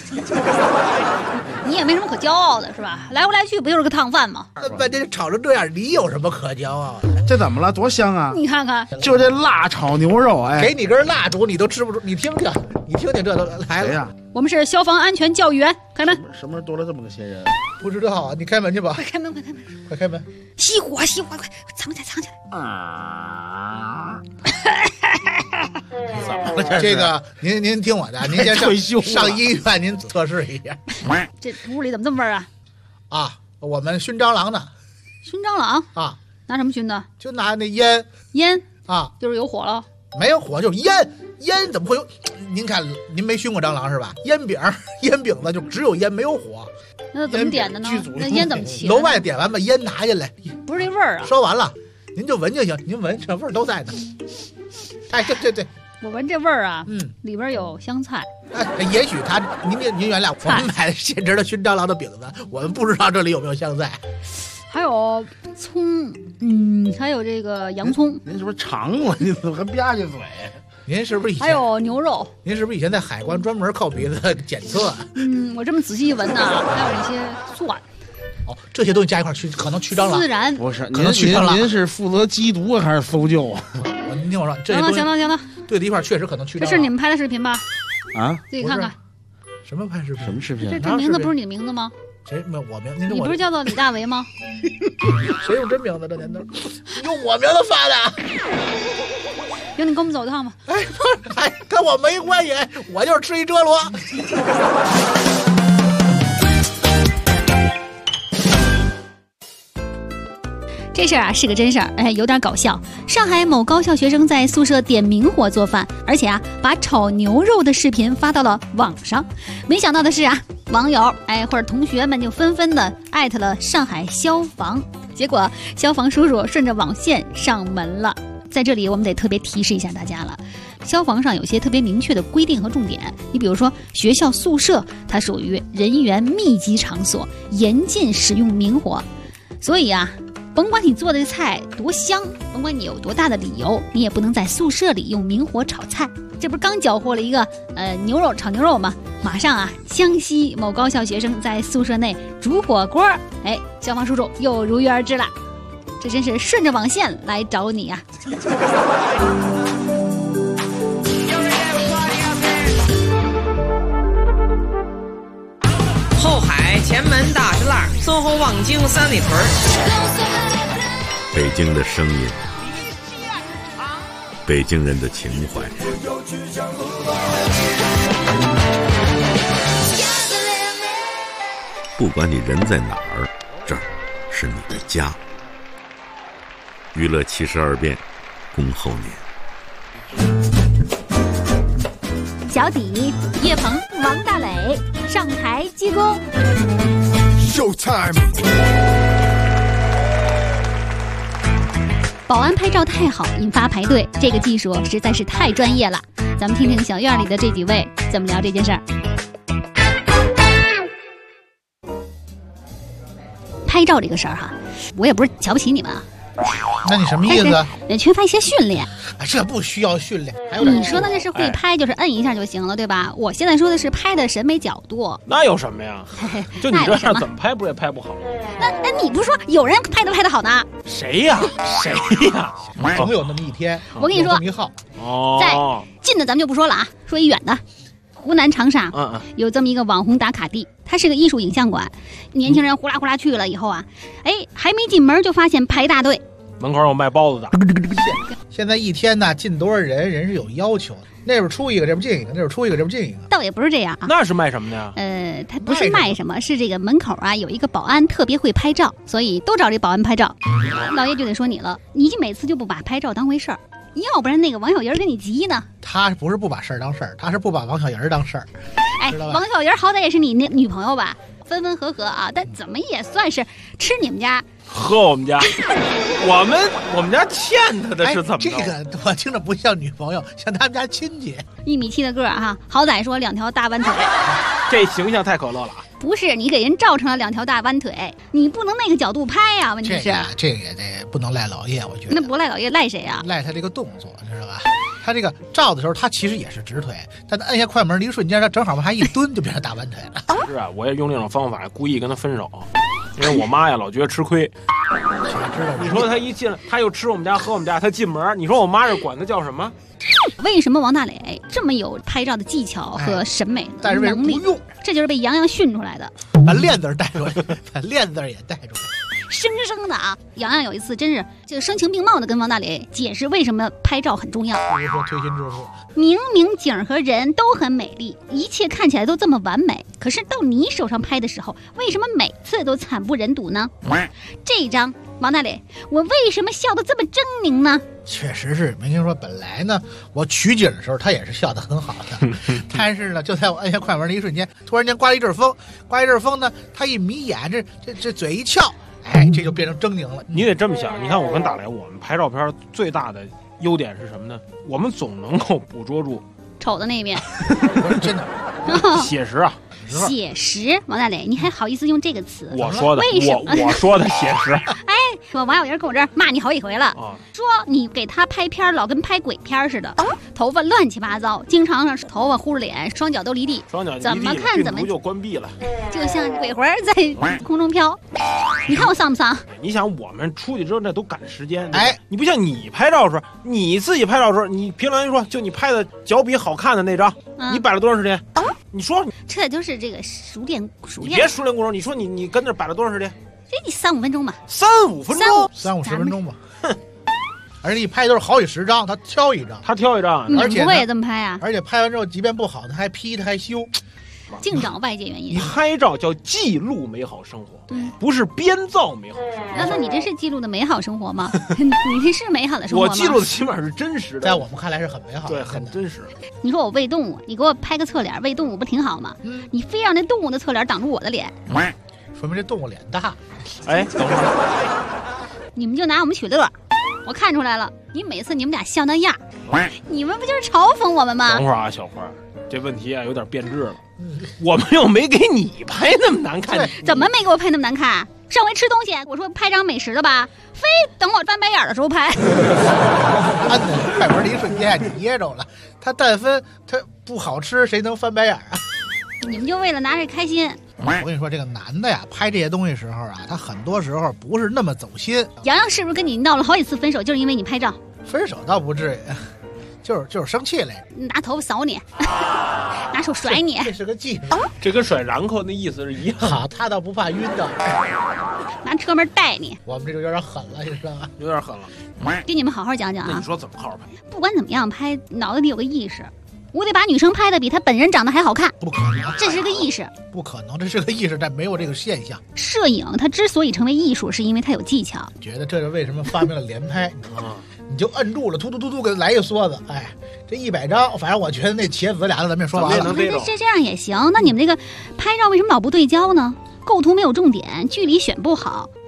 你也没什么可骄傲的，是吧？来回来去不就是个烫饭吗？ 那半天炒成这样，你有什么可骄傲的？ 这怎么了？多香啊！ 你看看， 就这辣炒牛肉，哎， 给你根蜡烛，你都吃不住。你听听这都来了。 我们是消防安全教育员，开门。 什么时候多了这么个新人？ 不知道啊，你开门去吧。 快开门！ 快开门！ 熄火！快藏起来！ 啊！ 这个您听我的，您先上医院您测试一下。 这屋里怎么这么味儿啊？ 啊，我们熏蟑螂呢。 熏蟑螂啊？ 拿什么熏的？ 就拿那烟啊， 就是有火了。 没有火，就是烟怎么会有？您看，您没熏过蟑螂是吧？烟饼子就只有烟没有火。 那怎么点的呢？那烟怎么起？ 楼外点完把烟拿进来， 不是这味儿啊。 说完了，您就闻就行，您闻这味儿都在呢。哎，对， 我闻这味儿啊，里边有香菜。 哎，也许您原谅，我们买的现成的熏蟑螂的饼子，我们不知道这里有没有香菜。 还有葱，还有这个洋葱。 您是不是尝过？你怎么还吧唧嘴？ 您是不是以前还有牛肉？ 您是不是以前在海关专门靠鼻子检测？ 我这么仔细一闻呢，还有一些蒜。 哦，这些东西加一块可能驱蟑螂。 孜然不是， 可能驱蟑螂。 您是负责缉毒还是搜救啊？ 您听我说，这些东西行了， 对的一块确实可能驱蟑螂。 这是你们拍的视频吧？ 啊， 自己看看。 什么拍视频？ 什么视频？ 这名字不是你的名字吗？ 谁没有我名？你不是叫做李大为吗？ 谁用真名字？这年头用我名字发的。 行，你跟我们走一趟吧。 哎，跟我没关系，我就是吃一遮罗。 这事儿啊是个真事儿，有点搞笑。上海某高校学生在宿舍点明火做饭，而且把炒牛肉的视频发到了网上。没想到的是网友或者同学们就纷纷的艾特了上海消防，结果消防叔叔顺着网线上门了。在这里我们得特别提示一下大家了，消防上有些特别明确的规定和重点。你比如说学校宿舍，它属于人员密集场所，严禁使用明火。所以甭管你做的菜多香，甭管你有多大的理由，你也不能在宿舍里用明火炒菜。这不是刚缴获了一个炒牛肉吗？马上江西某高校学生在宿舍内煮火锅，消防叔叔又如约而至了。这真是顺着网线来找你啊！ 后海前门大石栏，SOHO望京三里屯。 北京的声音，北京人的情怀。不管你人在哪儿，这儿是你的家。娱乐72变，恭候您。 小底、叶鹏、王大磊上台鞠躬。 Showtime。 保安拍照太好，引发排队，这个技术实在是太专业了。咱们听听小院里的这几位怎么聊这件事儿。拍照这个事儿哈，我也不是瞧不起你们啊。 那你什么意思？ 缺乏一些训练。 这不需要训练。 你说的那是会拍，就是摁一下就行了，对吧？我现在说的是拍的审美角度。 那有什么呀？就你这样怎么拍不也拍不好？ 那你不说有人拍都拍得好呢？ 谁呀？谁呀？ 总有那么一天。 我跟你说，在近的咱们就不说了啊，说一远的。湖南长沙有这么一个网红打卡地，它是个艺术影像馆，年轻人呼啦呼啦去了以后啊，还没进门就发现排大队， 门口有卖包子的。 现在一天呢进多少人，人是有要求的，那边出一个这边进一个，那边出一个这边进一个。 倒也不是这样啊。 那是卖什么的呀？ 它不是卖什么，是这个门口啊有一个保安特别会拍照，所以都找这保安拍照。老爷就得说你了，你每次就不把拍照当回事儿。要不然那个王小仁跟你急呢。 他不是不把事儿当事儿，他是不把王小仁当事儿。 王小仁好歹也是你那女朋友吧，分分合合啊，但怎么也算是吃你们家喝我们家。我们家欠他的是怎么着？ 这个我听着不像女朋友，像他们家亲戚。 1.7米的个儿哈，好歹说2条大弯腿， 这形象太可乐了。 不是你给人照成了2条大弯腿，你不能那个角度拍呀。问题是这个也得不能赖老爷，我觉得。 那不赖老爷赖谁啊？ 赖他这个动作，知道吧？他这个照的时候，他其实也是直腿，但他摁下快门的一瞬间，他正好往下一蹲，就变成大弯腿了。 是啊，我也用这种方法故意跟他分手，因为我妈呀老觉得吃亏。你说他一进来，他又吃我们家喝我们家，他进门，你说我妈这管他叫什么？ 为什么王大磊这么有拍照的技巧和审美但是为什么不用？ 这就是被杨洋训出来的。 把练字带出来，把练字也带出来。 生生的啊！杨洋有一次真是就声情并茂的跟王大磊解释为什么拍照很重要。 比如说推心置腹， 明明景和人都很美丽，一切看起来都这么完美，可是到你手上拍的时候，为什么每次都惨不忍睹呢？这一张王大磊，我为什么笑得这么狰狞呢？ 确实是，没听说本来呢，我取景的时候他也是笑得很好的，但是呢，就在我按下快门的一瞬间，突然间刮了一阵风，呢，他一眯眼，这嘴一翘。这就变成狰狞了。 你得这么想，你看我跟大磊，我们拍照片最大的优点是什么呢？我们总能够捕捉住丑的那一面。 真的， 写实啊。 写实，王大磊，你还好意思用这个词？ 我说的， 为什么？ 我说的写实。 说王小仁跟我这儿骂你好几回了，说你给他拍片老跟拍鬼片似的，头发乱七八糟，经常是头发糊着脸，双脚都离地，怎么看怎么就关闭了， 就像鬼魂在空中飘。你看我丧不丧？ 你想我们出去之后那都赶时间，你不像你拍照的时候，你自己拍照的时候，你凭良心说，就你拍的脚比好看的那张，你摆了多长时间？你说， 这就是这个熟练。 你别熟练过程，你说你跟那摆了多长时间？ 这3-5分钟吧 ，3-5分钟 ，3-50分钟吧。哼，而且一拍都是好几十张，他挑一张， 而且不会也这么拍啊？ 而且拍完之后，即便不好，他还 P， 他还修， 净找外界原因。 拍照叫记录美好生活，不是编造美好生活。 那你这是记录的美好生活吗？你这是美好的生活吗？ 我记录的起码是真实的， 在我们看来是很美好的， 对，很真实。 你说我喂动物，你给我拍个侧脸喂动物不挺好吗？你非让那动物的侧脸挡住我的脸。 说明这动物脸大。 等会儿， 你们就拿我们取乐，我看出来了，你每次你们俩像那样，你们不就是嘲讽我们吗？ 等会儿啊，小花，这问题啊有点变质了。我们又没给你拍那么难看， 怎么没给我拍那么难看？上回吃东西，我说拍张美食的吧，非等我翻白眼的时候拍。 按的快门的一瞬间，你噎着了。他但凡他不好吃，谁能翻白眼啊？ 你们就为了拿这开心。 我跟你说，这个男的呀，拍这些东西时候啊，他很多时候不是那么走心。 洋洋是不是跟你闹了好几次分手，就是因为你拍照？ 分手倒不至于，就是生气了， 拿头发扫你，拿手甩你， 这是个技术。 这跟甩然后那意思是一样。 好，他倒不怕晕的， 拿车门带你。 我们这就有点狠了，你知道吗？ 有点狠了。 给你们好好讲讲啊。 那你说怎么好好拍？ 不管怎么样拍，脑子里有个意识。我得把女生拍的比她本人长得还好看， 不可能， 这是个意识， 不可能，这是个意识，但没有这个现象。 摄影它之所以成为艺术，是因为它有技巧。 觉得这是为什么发明了连拍？你就摁住了，突突突突给来一梭子，这100张，反正我觉得那茄子俩咱们也说完了。 这样也行。那你们这个拍照为什么老不对焦呢？构图没有重点，距离选不好，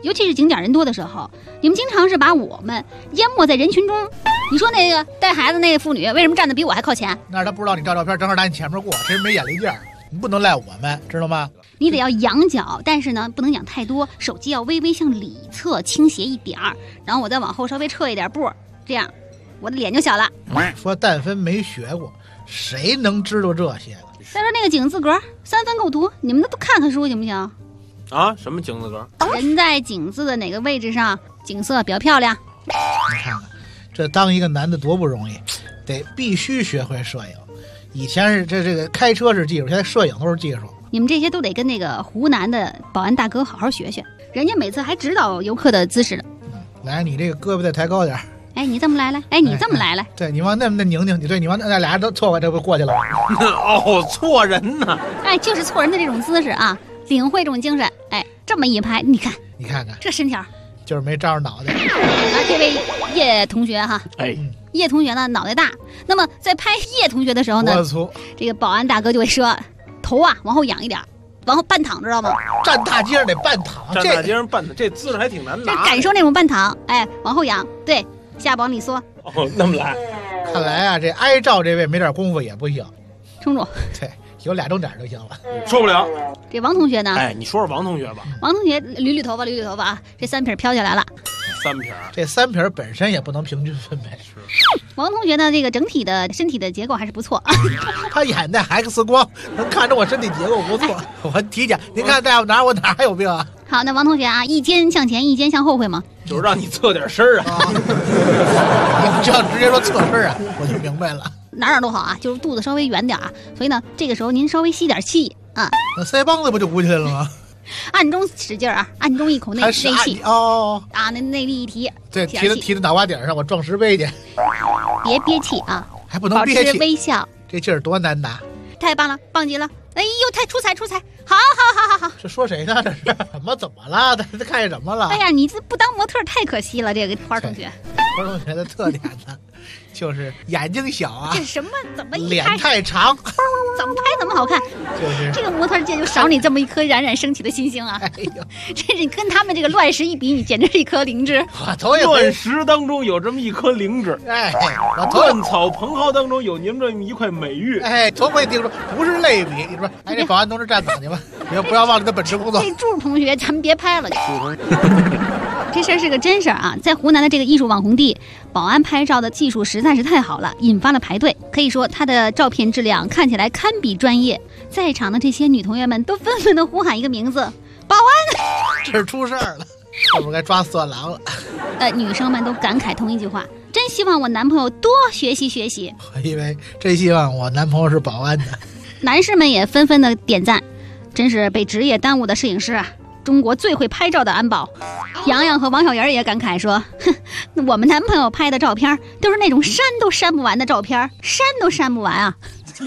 尤其是景点人多的时候，你们经常是把我们淹没在人群中。你说那个带孩子那个妇女为什么站得比我还靠前？ 那是他不知道你照照片正好打你前面过，这人没眼力劲儿。你不能赖我们，知道吗？ 你得要仰角，但是呢，不能仰太多，手机要微微向里侧倾斜一点儿，然后我再往后稍微撤一点步，这样我的脸就小了。 说但凡没学过，谁能知道这些个？ 再说那个井字格3分构图，你们都看看书行不行？ 啊，什么井字格？ 人在井字的哪个位置上，景色比较漂亮。 你看看，这当一个男的多不容易，必须学会摄影。以前是这个开车是技术，现在摄影都是技术。 你们这些都得跟那个湖南的保安大哥好好学学，人家每次还指导游客的姿势呢。 来，你这个胳膊再抬高点。 哎，你这么来，哎，你这么来。 对，你往那拧拧，你往那俩人都错过，这不过去了。 哦，错人呢。 哎，就是错人的这种姿势啊，领会这种精神。哎，这么一拍，你看看这身条， 就是没照着脑袋。 这位叶同学哈，叶同学呢脑袋大，那么在拍叶同学的时候呢，这个保安大哥就会说，头啊往后仰一点，往后半躺，知道吗？ 站大街上得半躺， 站大街上半躺，这姿势还挺难拿。 感受那种半躺，哎，往后仰，对，下巴往里缩。 哦，那么来， 看来啊，这挨照这位没点功夫也不行。 冲住！ 对，有2重点就行了。 受不了。 这王同学呢？ 哎，你说说王同学吧。 王同学捋头发啊，这3撇飘下来了。 3撇， 这3撇本身也不能平均分配。 王同学呢，这个整体的身体的结构还是不错。 他演那 X 光能看着我身体结构不错。我体检，您看大夫哪我哪还有病啊？ 好，那王同学啊，一肩向前，一肩向后会吗？ 就是让你侧点身啊。 你就要直接说侧身啊，我就明白了。 哪都好啊，就是肚子稍微圆点啊。所以呢，这个时候您稍微吸点气啊。 那腮帮子不就鼓起来了吗？ 暗中使劲啊，暗中一口内气啊，那内力一提， 对，提到脑瓜顶上，我撞石碑去。 别憋气啊， 还不能憋气， 保持微笑， 这劲儿多难拿！ 太棒了，棒极了！哎呦，太出彩！好！ 这说谁呢？这是怎么了？他看见什么了？ 哎呀，你这不当模特太可学了，这个花同学。 花同学的特点呢，就是眼睛小啊， 这什么？怎么脸太长？ 怎么拍怎么好看？ 就是这个模特界就少你这么一颗冉冉升起的新星啊！哎呦，这你跟他们这个乱石一比，你简直是一颗灵芝。 乱石当中有这么一颗灵芝，乱草蓬蒿当中有您这么一块美玉。 哎，从未听说，不是类比，你说，哎，这保安同志站岗去吧，不要忘了你的本职工作。 这祝同学，咱们别拍了。这事儿是个真事儿啊，在湖南的这个艺术网红地，保安拍照的技术实在是太好了，引发了排队。可以说他的照片质量看起来堪比专业。在场的这些女同学们都纷纷的呼喊一个名字：保安！ 这是出事儿了，是不是该抓色狼了？ 女生们都感慨同一句话：真希望我男朋友多学习学习。 我以为真希望我男朋友是保安的。 男士们也纷纷的点赞，真是被职业耽误的摄影师啊！中国最会拍照的安保。洋洋和王小妍也感慨说：哼，我们男朋友拍的照片都是那种删都删不完的照片，删都删不完啊。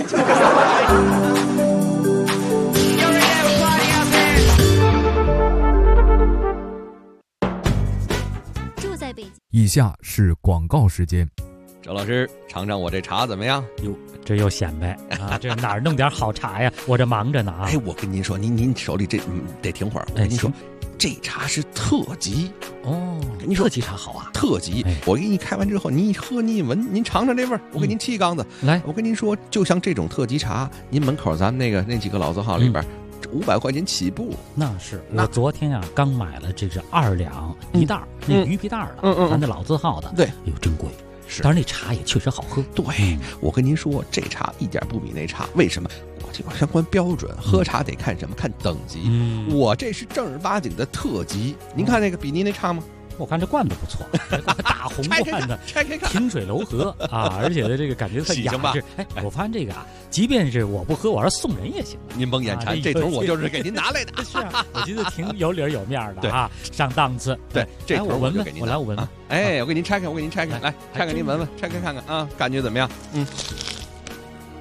住在北京。以下是广告时间。 周老师，尝尝我这茶怎么样？ 哟，这又显摆啊！这哪儿弄点好茶呀？我这忙着呢啊！ 哎，我跟您说，您手里这得停会儿。我跟您说，这茶是特级哦。 跟您说， 特级茶好啊， 特级。我给你开完之后，您一喝，您一闻，您尝尝这味儿。我给您沏一缸子。 来， 我跟您说，就像这种特级茶，您门口咱们那几个老字号里边，500块钱起步。 那是我昨天呀刚买了这是2两一袋那鱼皮袋的，咱这老字号的。 对， 哎呦真贵。但是那茶也确实好喝。 对，我跟您说，这茶一点不比那茶。为什么？我这个相关标准，喝茶得看什么？看等级。我这是正儿八经的特级。您看那个比您那差吗？ 我看这罐子不错，大红罐子，清水柔和啊，而且的这个感觉特雅致。哎，我发现这个啊，即便是我不喝，我要送人也行。 您甭眼馋，这桶我就是给您拿来的。 是啊，我觉得挺有理有面的啊，上档次。 对，这桶我闻闻， 我来我闻闻。 哎，我给您拆开，来拆开您闻闻，拆开看看啊，感觉怎么样？ 哟，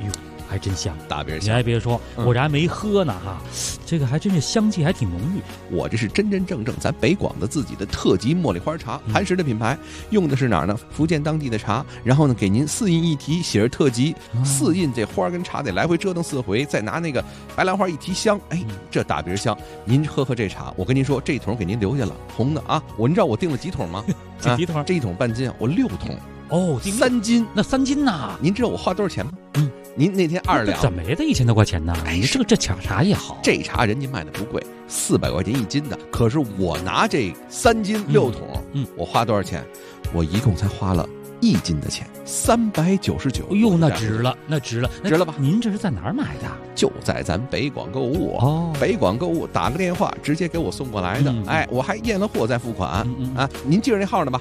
还真香， 大别香。 你还别说，我这还没喝呢哈，这个还真是香气还挺浓郁。 我这是真真正正咱北广的自己的特级茉莉花茶，磐石的品牌，用的是哪儿呢？福建当地的茶，然后呢给您4印一提，写着特级，4印这花跟茶得来回折腾4回，再拿那个白兰花一提香，哎，这大别香。您喝这茶，我跟您说，这一桶给您留下了，红的啊。您知道我订了几桶吗？ 几桶？ 这一桶半斤，我6桶。 哦 ，3斤， 那3斤呐？ 您知道我花多少钱吗？您那天2两， 怎么也得1000多块钱呢？ 哎， 这抢茶也好， 这茶人家卖的不贵，400块钱1斤的。可是我拿这3斤6桶，我花多少钱？我一共才花了1斤的钱，399。 哎呦，那值了，那值了， 值了吧？ 您这是在哪儿买的？ 就在咱北广购物哦， 北广购物打个电话直接给我送过来的。哎，我还验了货再付款啊。您记着那号呢吧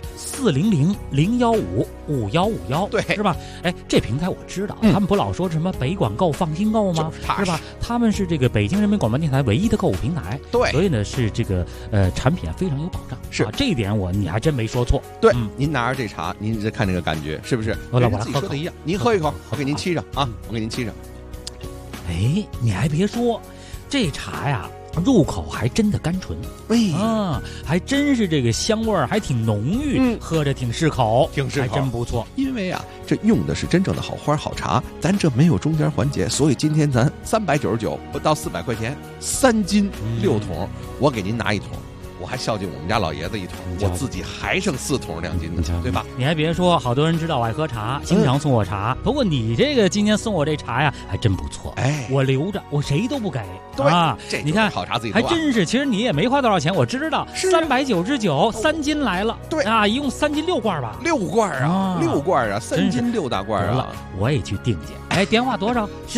？400-015-5151， 对， 是吧？哎，这平台我知道，他们不老说什么北广购放心购吗？是吧？他们是这个北京人民广播电台唯一的购物平台， 对， 所以呢是这个产品非常有保障。 是这一点你还真没说错。 对，您拿着这茶，您再看这个感觉是不是？ 我自己说的一样，您喝一口，我给您沏上啊，我给您沏上。 哎，你还别说，这茶呀，入口还真的甘醇，还真是这个香味儿还挺浓郁，喝着挺适口，还真不错。 因为啊，这用的是真正的好花好茶，咱这没有中间环节，所以今天咱399不到400块钱，3斤6桶，我给您拿1桶。我还孝敬我们家老爷子1桶，我自己还剩4桶2斤的，对吧？ 你还别说，好多人知道我爱喝茶，经常送我茶。不过你这个今天送我这茶呀，还真不错。 哎， 我留着，我谁都不给。 对啊， 这你看好茶自己还真是。其实你也没花多少钱，我知道，399，3斤来了。 对啊，一共3斤6罐吧 ？6罐啊，6罐啊，3斤6大罐啊！ 我也去订去。哎，电话多少？是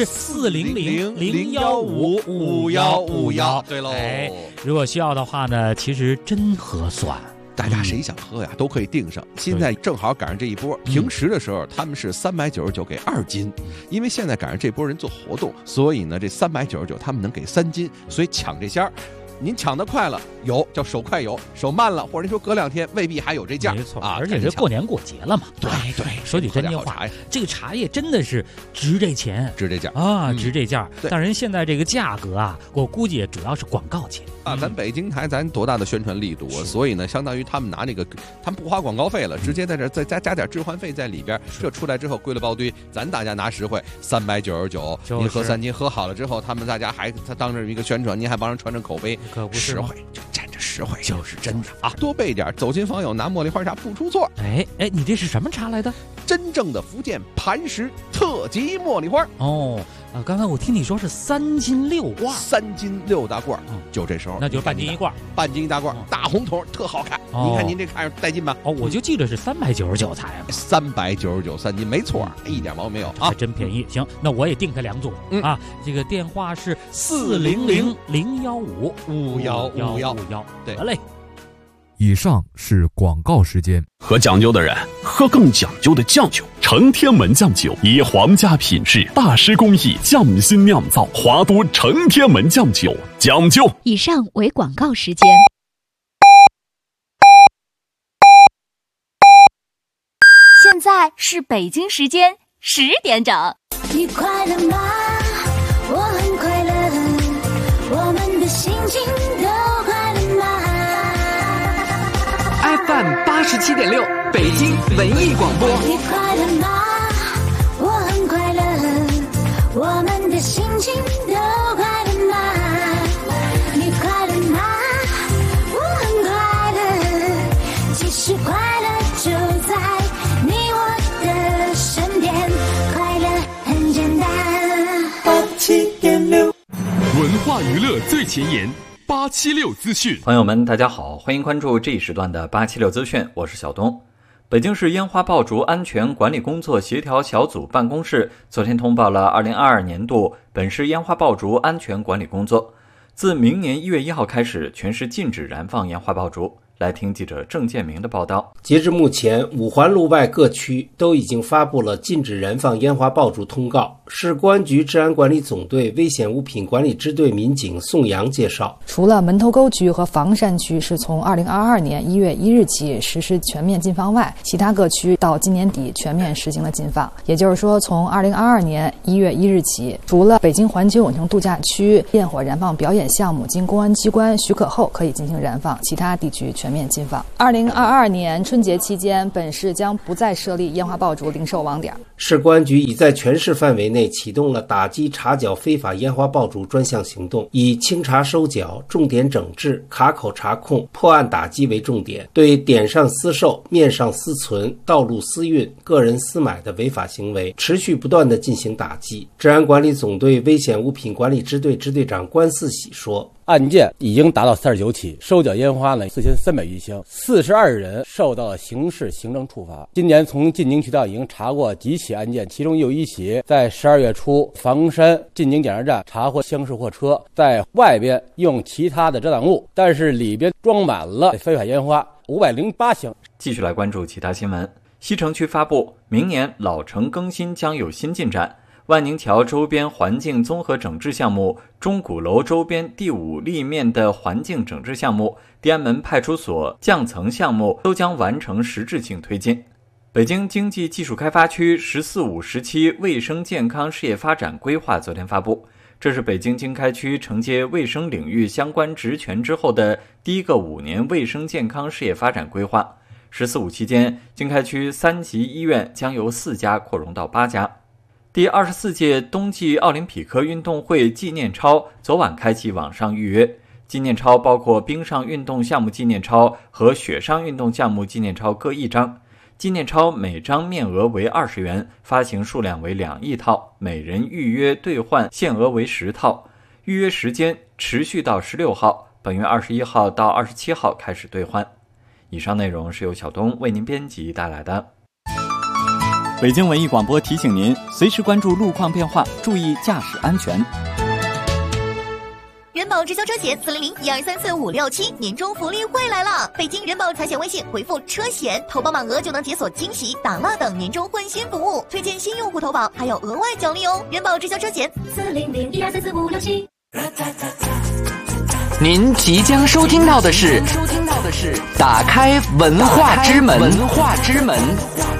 400-015-5151。 对喽。 哎，如果需要的话呢，其实真合算。 大家谁想喝呀，都可以订上。现在正好赶上这一波，平时的时候他们是399给2斤，因为现在赶上这波人做活动，所以呢这399他们能给3斤，所以抢这仙儿。您抢得快了，有叫手快有；手慢了，或者您说隔2天未必还有这价。 没错啊， 而且这过年过节了嘛。 对对， 说句真心话呀，这个茶叶真的是值这钱， 值这价啊，值这价。但人现在这个价格啊，我估计也主要是广告钱啊。咱北京台咱多大的宣传力度啊！所以呢，相当于他们拿那个，他们不花广告费了，直接在这再加点置换费在里边。这出来之后归了包堆，咱大家拿实惠，399，您喝3斤，喝好了之后，他当着一个宣传，您还帮人传传口碑， 可不是实惠。就沾着实惠，就是真的啊！多备点，走亲访友拿茉莉花茶不出错。 哎，你这是什么茶来的？ 真正的福建磐石特级茉莉花。 哦，刚才我听你说是3斤6罐 ，3斤6大罐，就这时候， 那就是半斤1罐， 半斤1大罐，大红桶，特好看。您看您这看着带劲吧？ 哦，我就记得是399才 ，399 3斤，没错，一点毛病没有啊， 还真便宜。行，那我也订开2组啊。这个电话是400-015-5151。 对， 好嘞。 以上是广告时间。 喝讲究的人喝更讲究的酱酒，承天门酱酒以皇家品质、大师工艺匠心酿造，华都承天门酱酒讲究。 以上为广告时间。 现在是北京时间10点整。 你快乐吗？我很快乐，我们的心情都快乐吗？ FM 87.6，北京文艺广播。 你快乐吗？我很快乐，我们的心情都快乐吗？你快乐吗？我很快乐，其实快乐就在你我的身边，快乐很简单。87.6， 文化娱乐最前沿。876资讯， 朋友们，大家好，欢迎关注这一时段的876资讯，我是小东。北京市烟花爆竹安全管理工作协调小组办公室昨天通报了2022年度本市烟花爆竹安全管理工作。自明年1月1号开始，全市禁止燃放烟花爆竹。 来听记者郑建明的报道。 截至目前，五环路外各区都已经发布了禁止燃放烟花爆竹通告。市公安局治安管理总队危险物品管理支队民警宋阳介绍， 除了门头沟区和房山区是从2022年1月1日起实施全面禁放外，其他各区到今年底全面实行了禁放。也就是说，从2022年1月1日起，除了北京环球影城度假区焰火燃放表演项目经公安机关许可后可以进行燃放，其他地区全面禁放。2022年春节期间，本市将不再设立烟花爆竹零售网点。 市公安局已在全市范围内启动了打击查缴非法烟花爆竹专项行动，以清查收缴、重点整治、卡口查控、破案打击为重点，对点上私售、面上私存、道路私运、个人私买的违法行为持续不断地进行打击。治安管理总队危险物品管理支队支队长关四喜说， 案件已经达到39起，收缴烟花呢4300余箱，42人受到了刑事行政处罚。今年从进京渠道已经查过几起案件，其中有1起在12月初房山进京检查站查获厢式货车，在外边用其他的遮挡物，但是里边装满了非法烟花508箱。 继续来关注其他新闻。西城区发布，明年老城更新将有新进展。万宁桥周边环境综合整治项目、钟鼓楼周边第5立面的环境整治项目、地安门派出所降层项目都将完成实质性推进。北京经济技术开发区“14五”时期卫生健康事业发展规划昨天发布，这是北京经开区承接卫生领域相关职权之后的第一个5年卫生健康事业发展规划。“14五”期间，经开区3级医院将由4家扩容到8家。第24届冬季奥林匹克运动会纪念钞昨晚开启网上预约。纪念钞包括冰上运动项目纪念钞和雪上运动项目纪念钞各1张。纪念钞每张面额为20元，发行数量为2亿套，每人预约兑换限额为10套。预约时间持续到16号，本月21号到27号开始兑换。以上内容是由小东为您编辑带来的。 北京文艺广播提醒您，随时关注路况变化，注意驾驶安全。 人保直销车险400-1234-567年终福利会来了！北京人保财险微信回复车险，投保满额就能解锁惊喜、打蜡等年终换新服务，推荐新用户投保还有额外奖励哦！人保直销车险400-1234-567。 您即将收听到的是打开文化之门。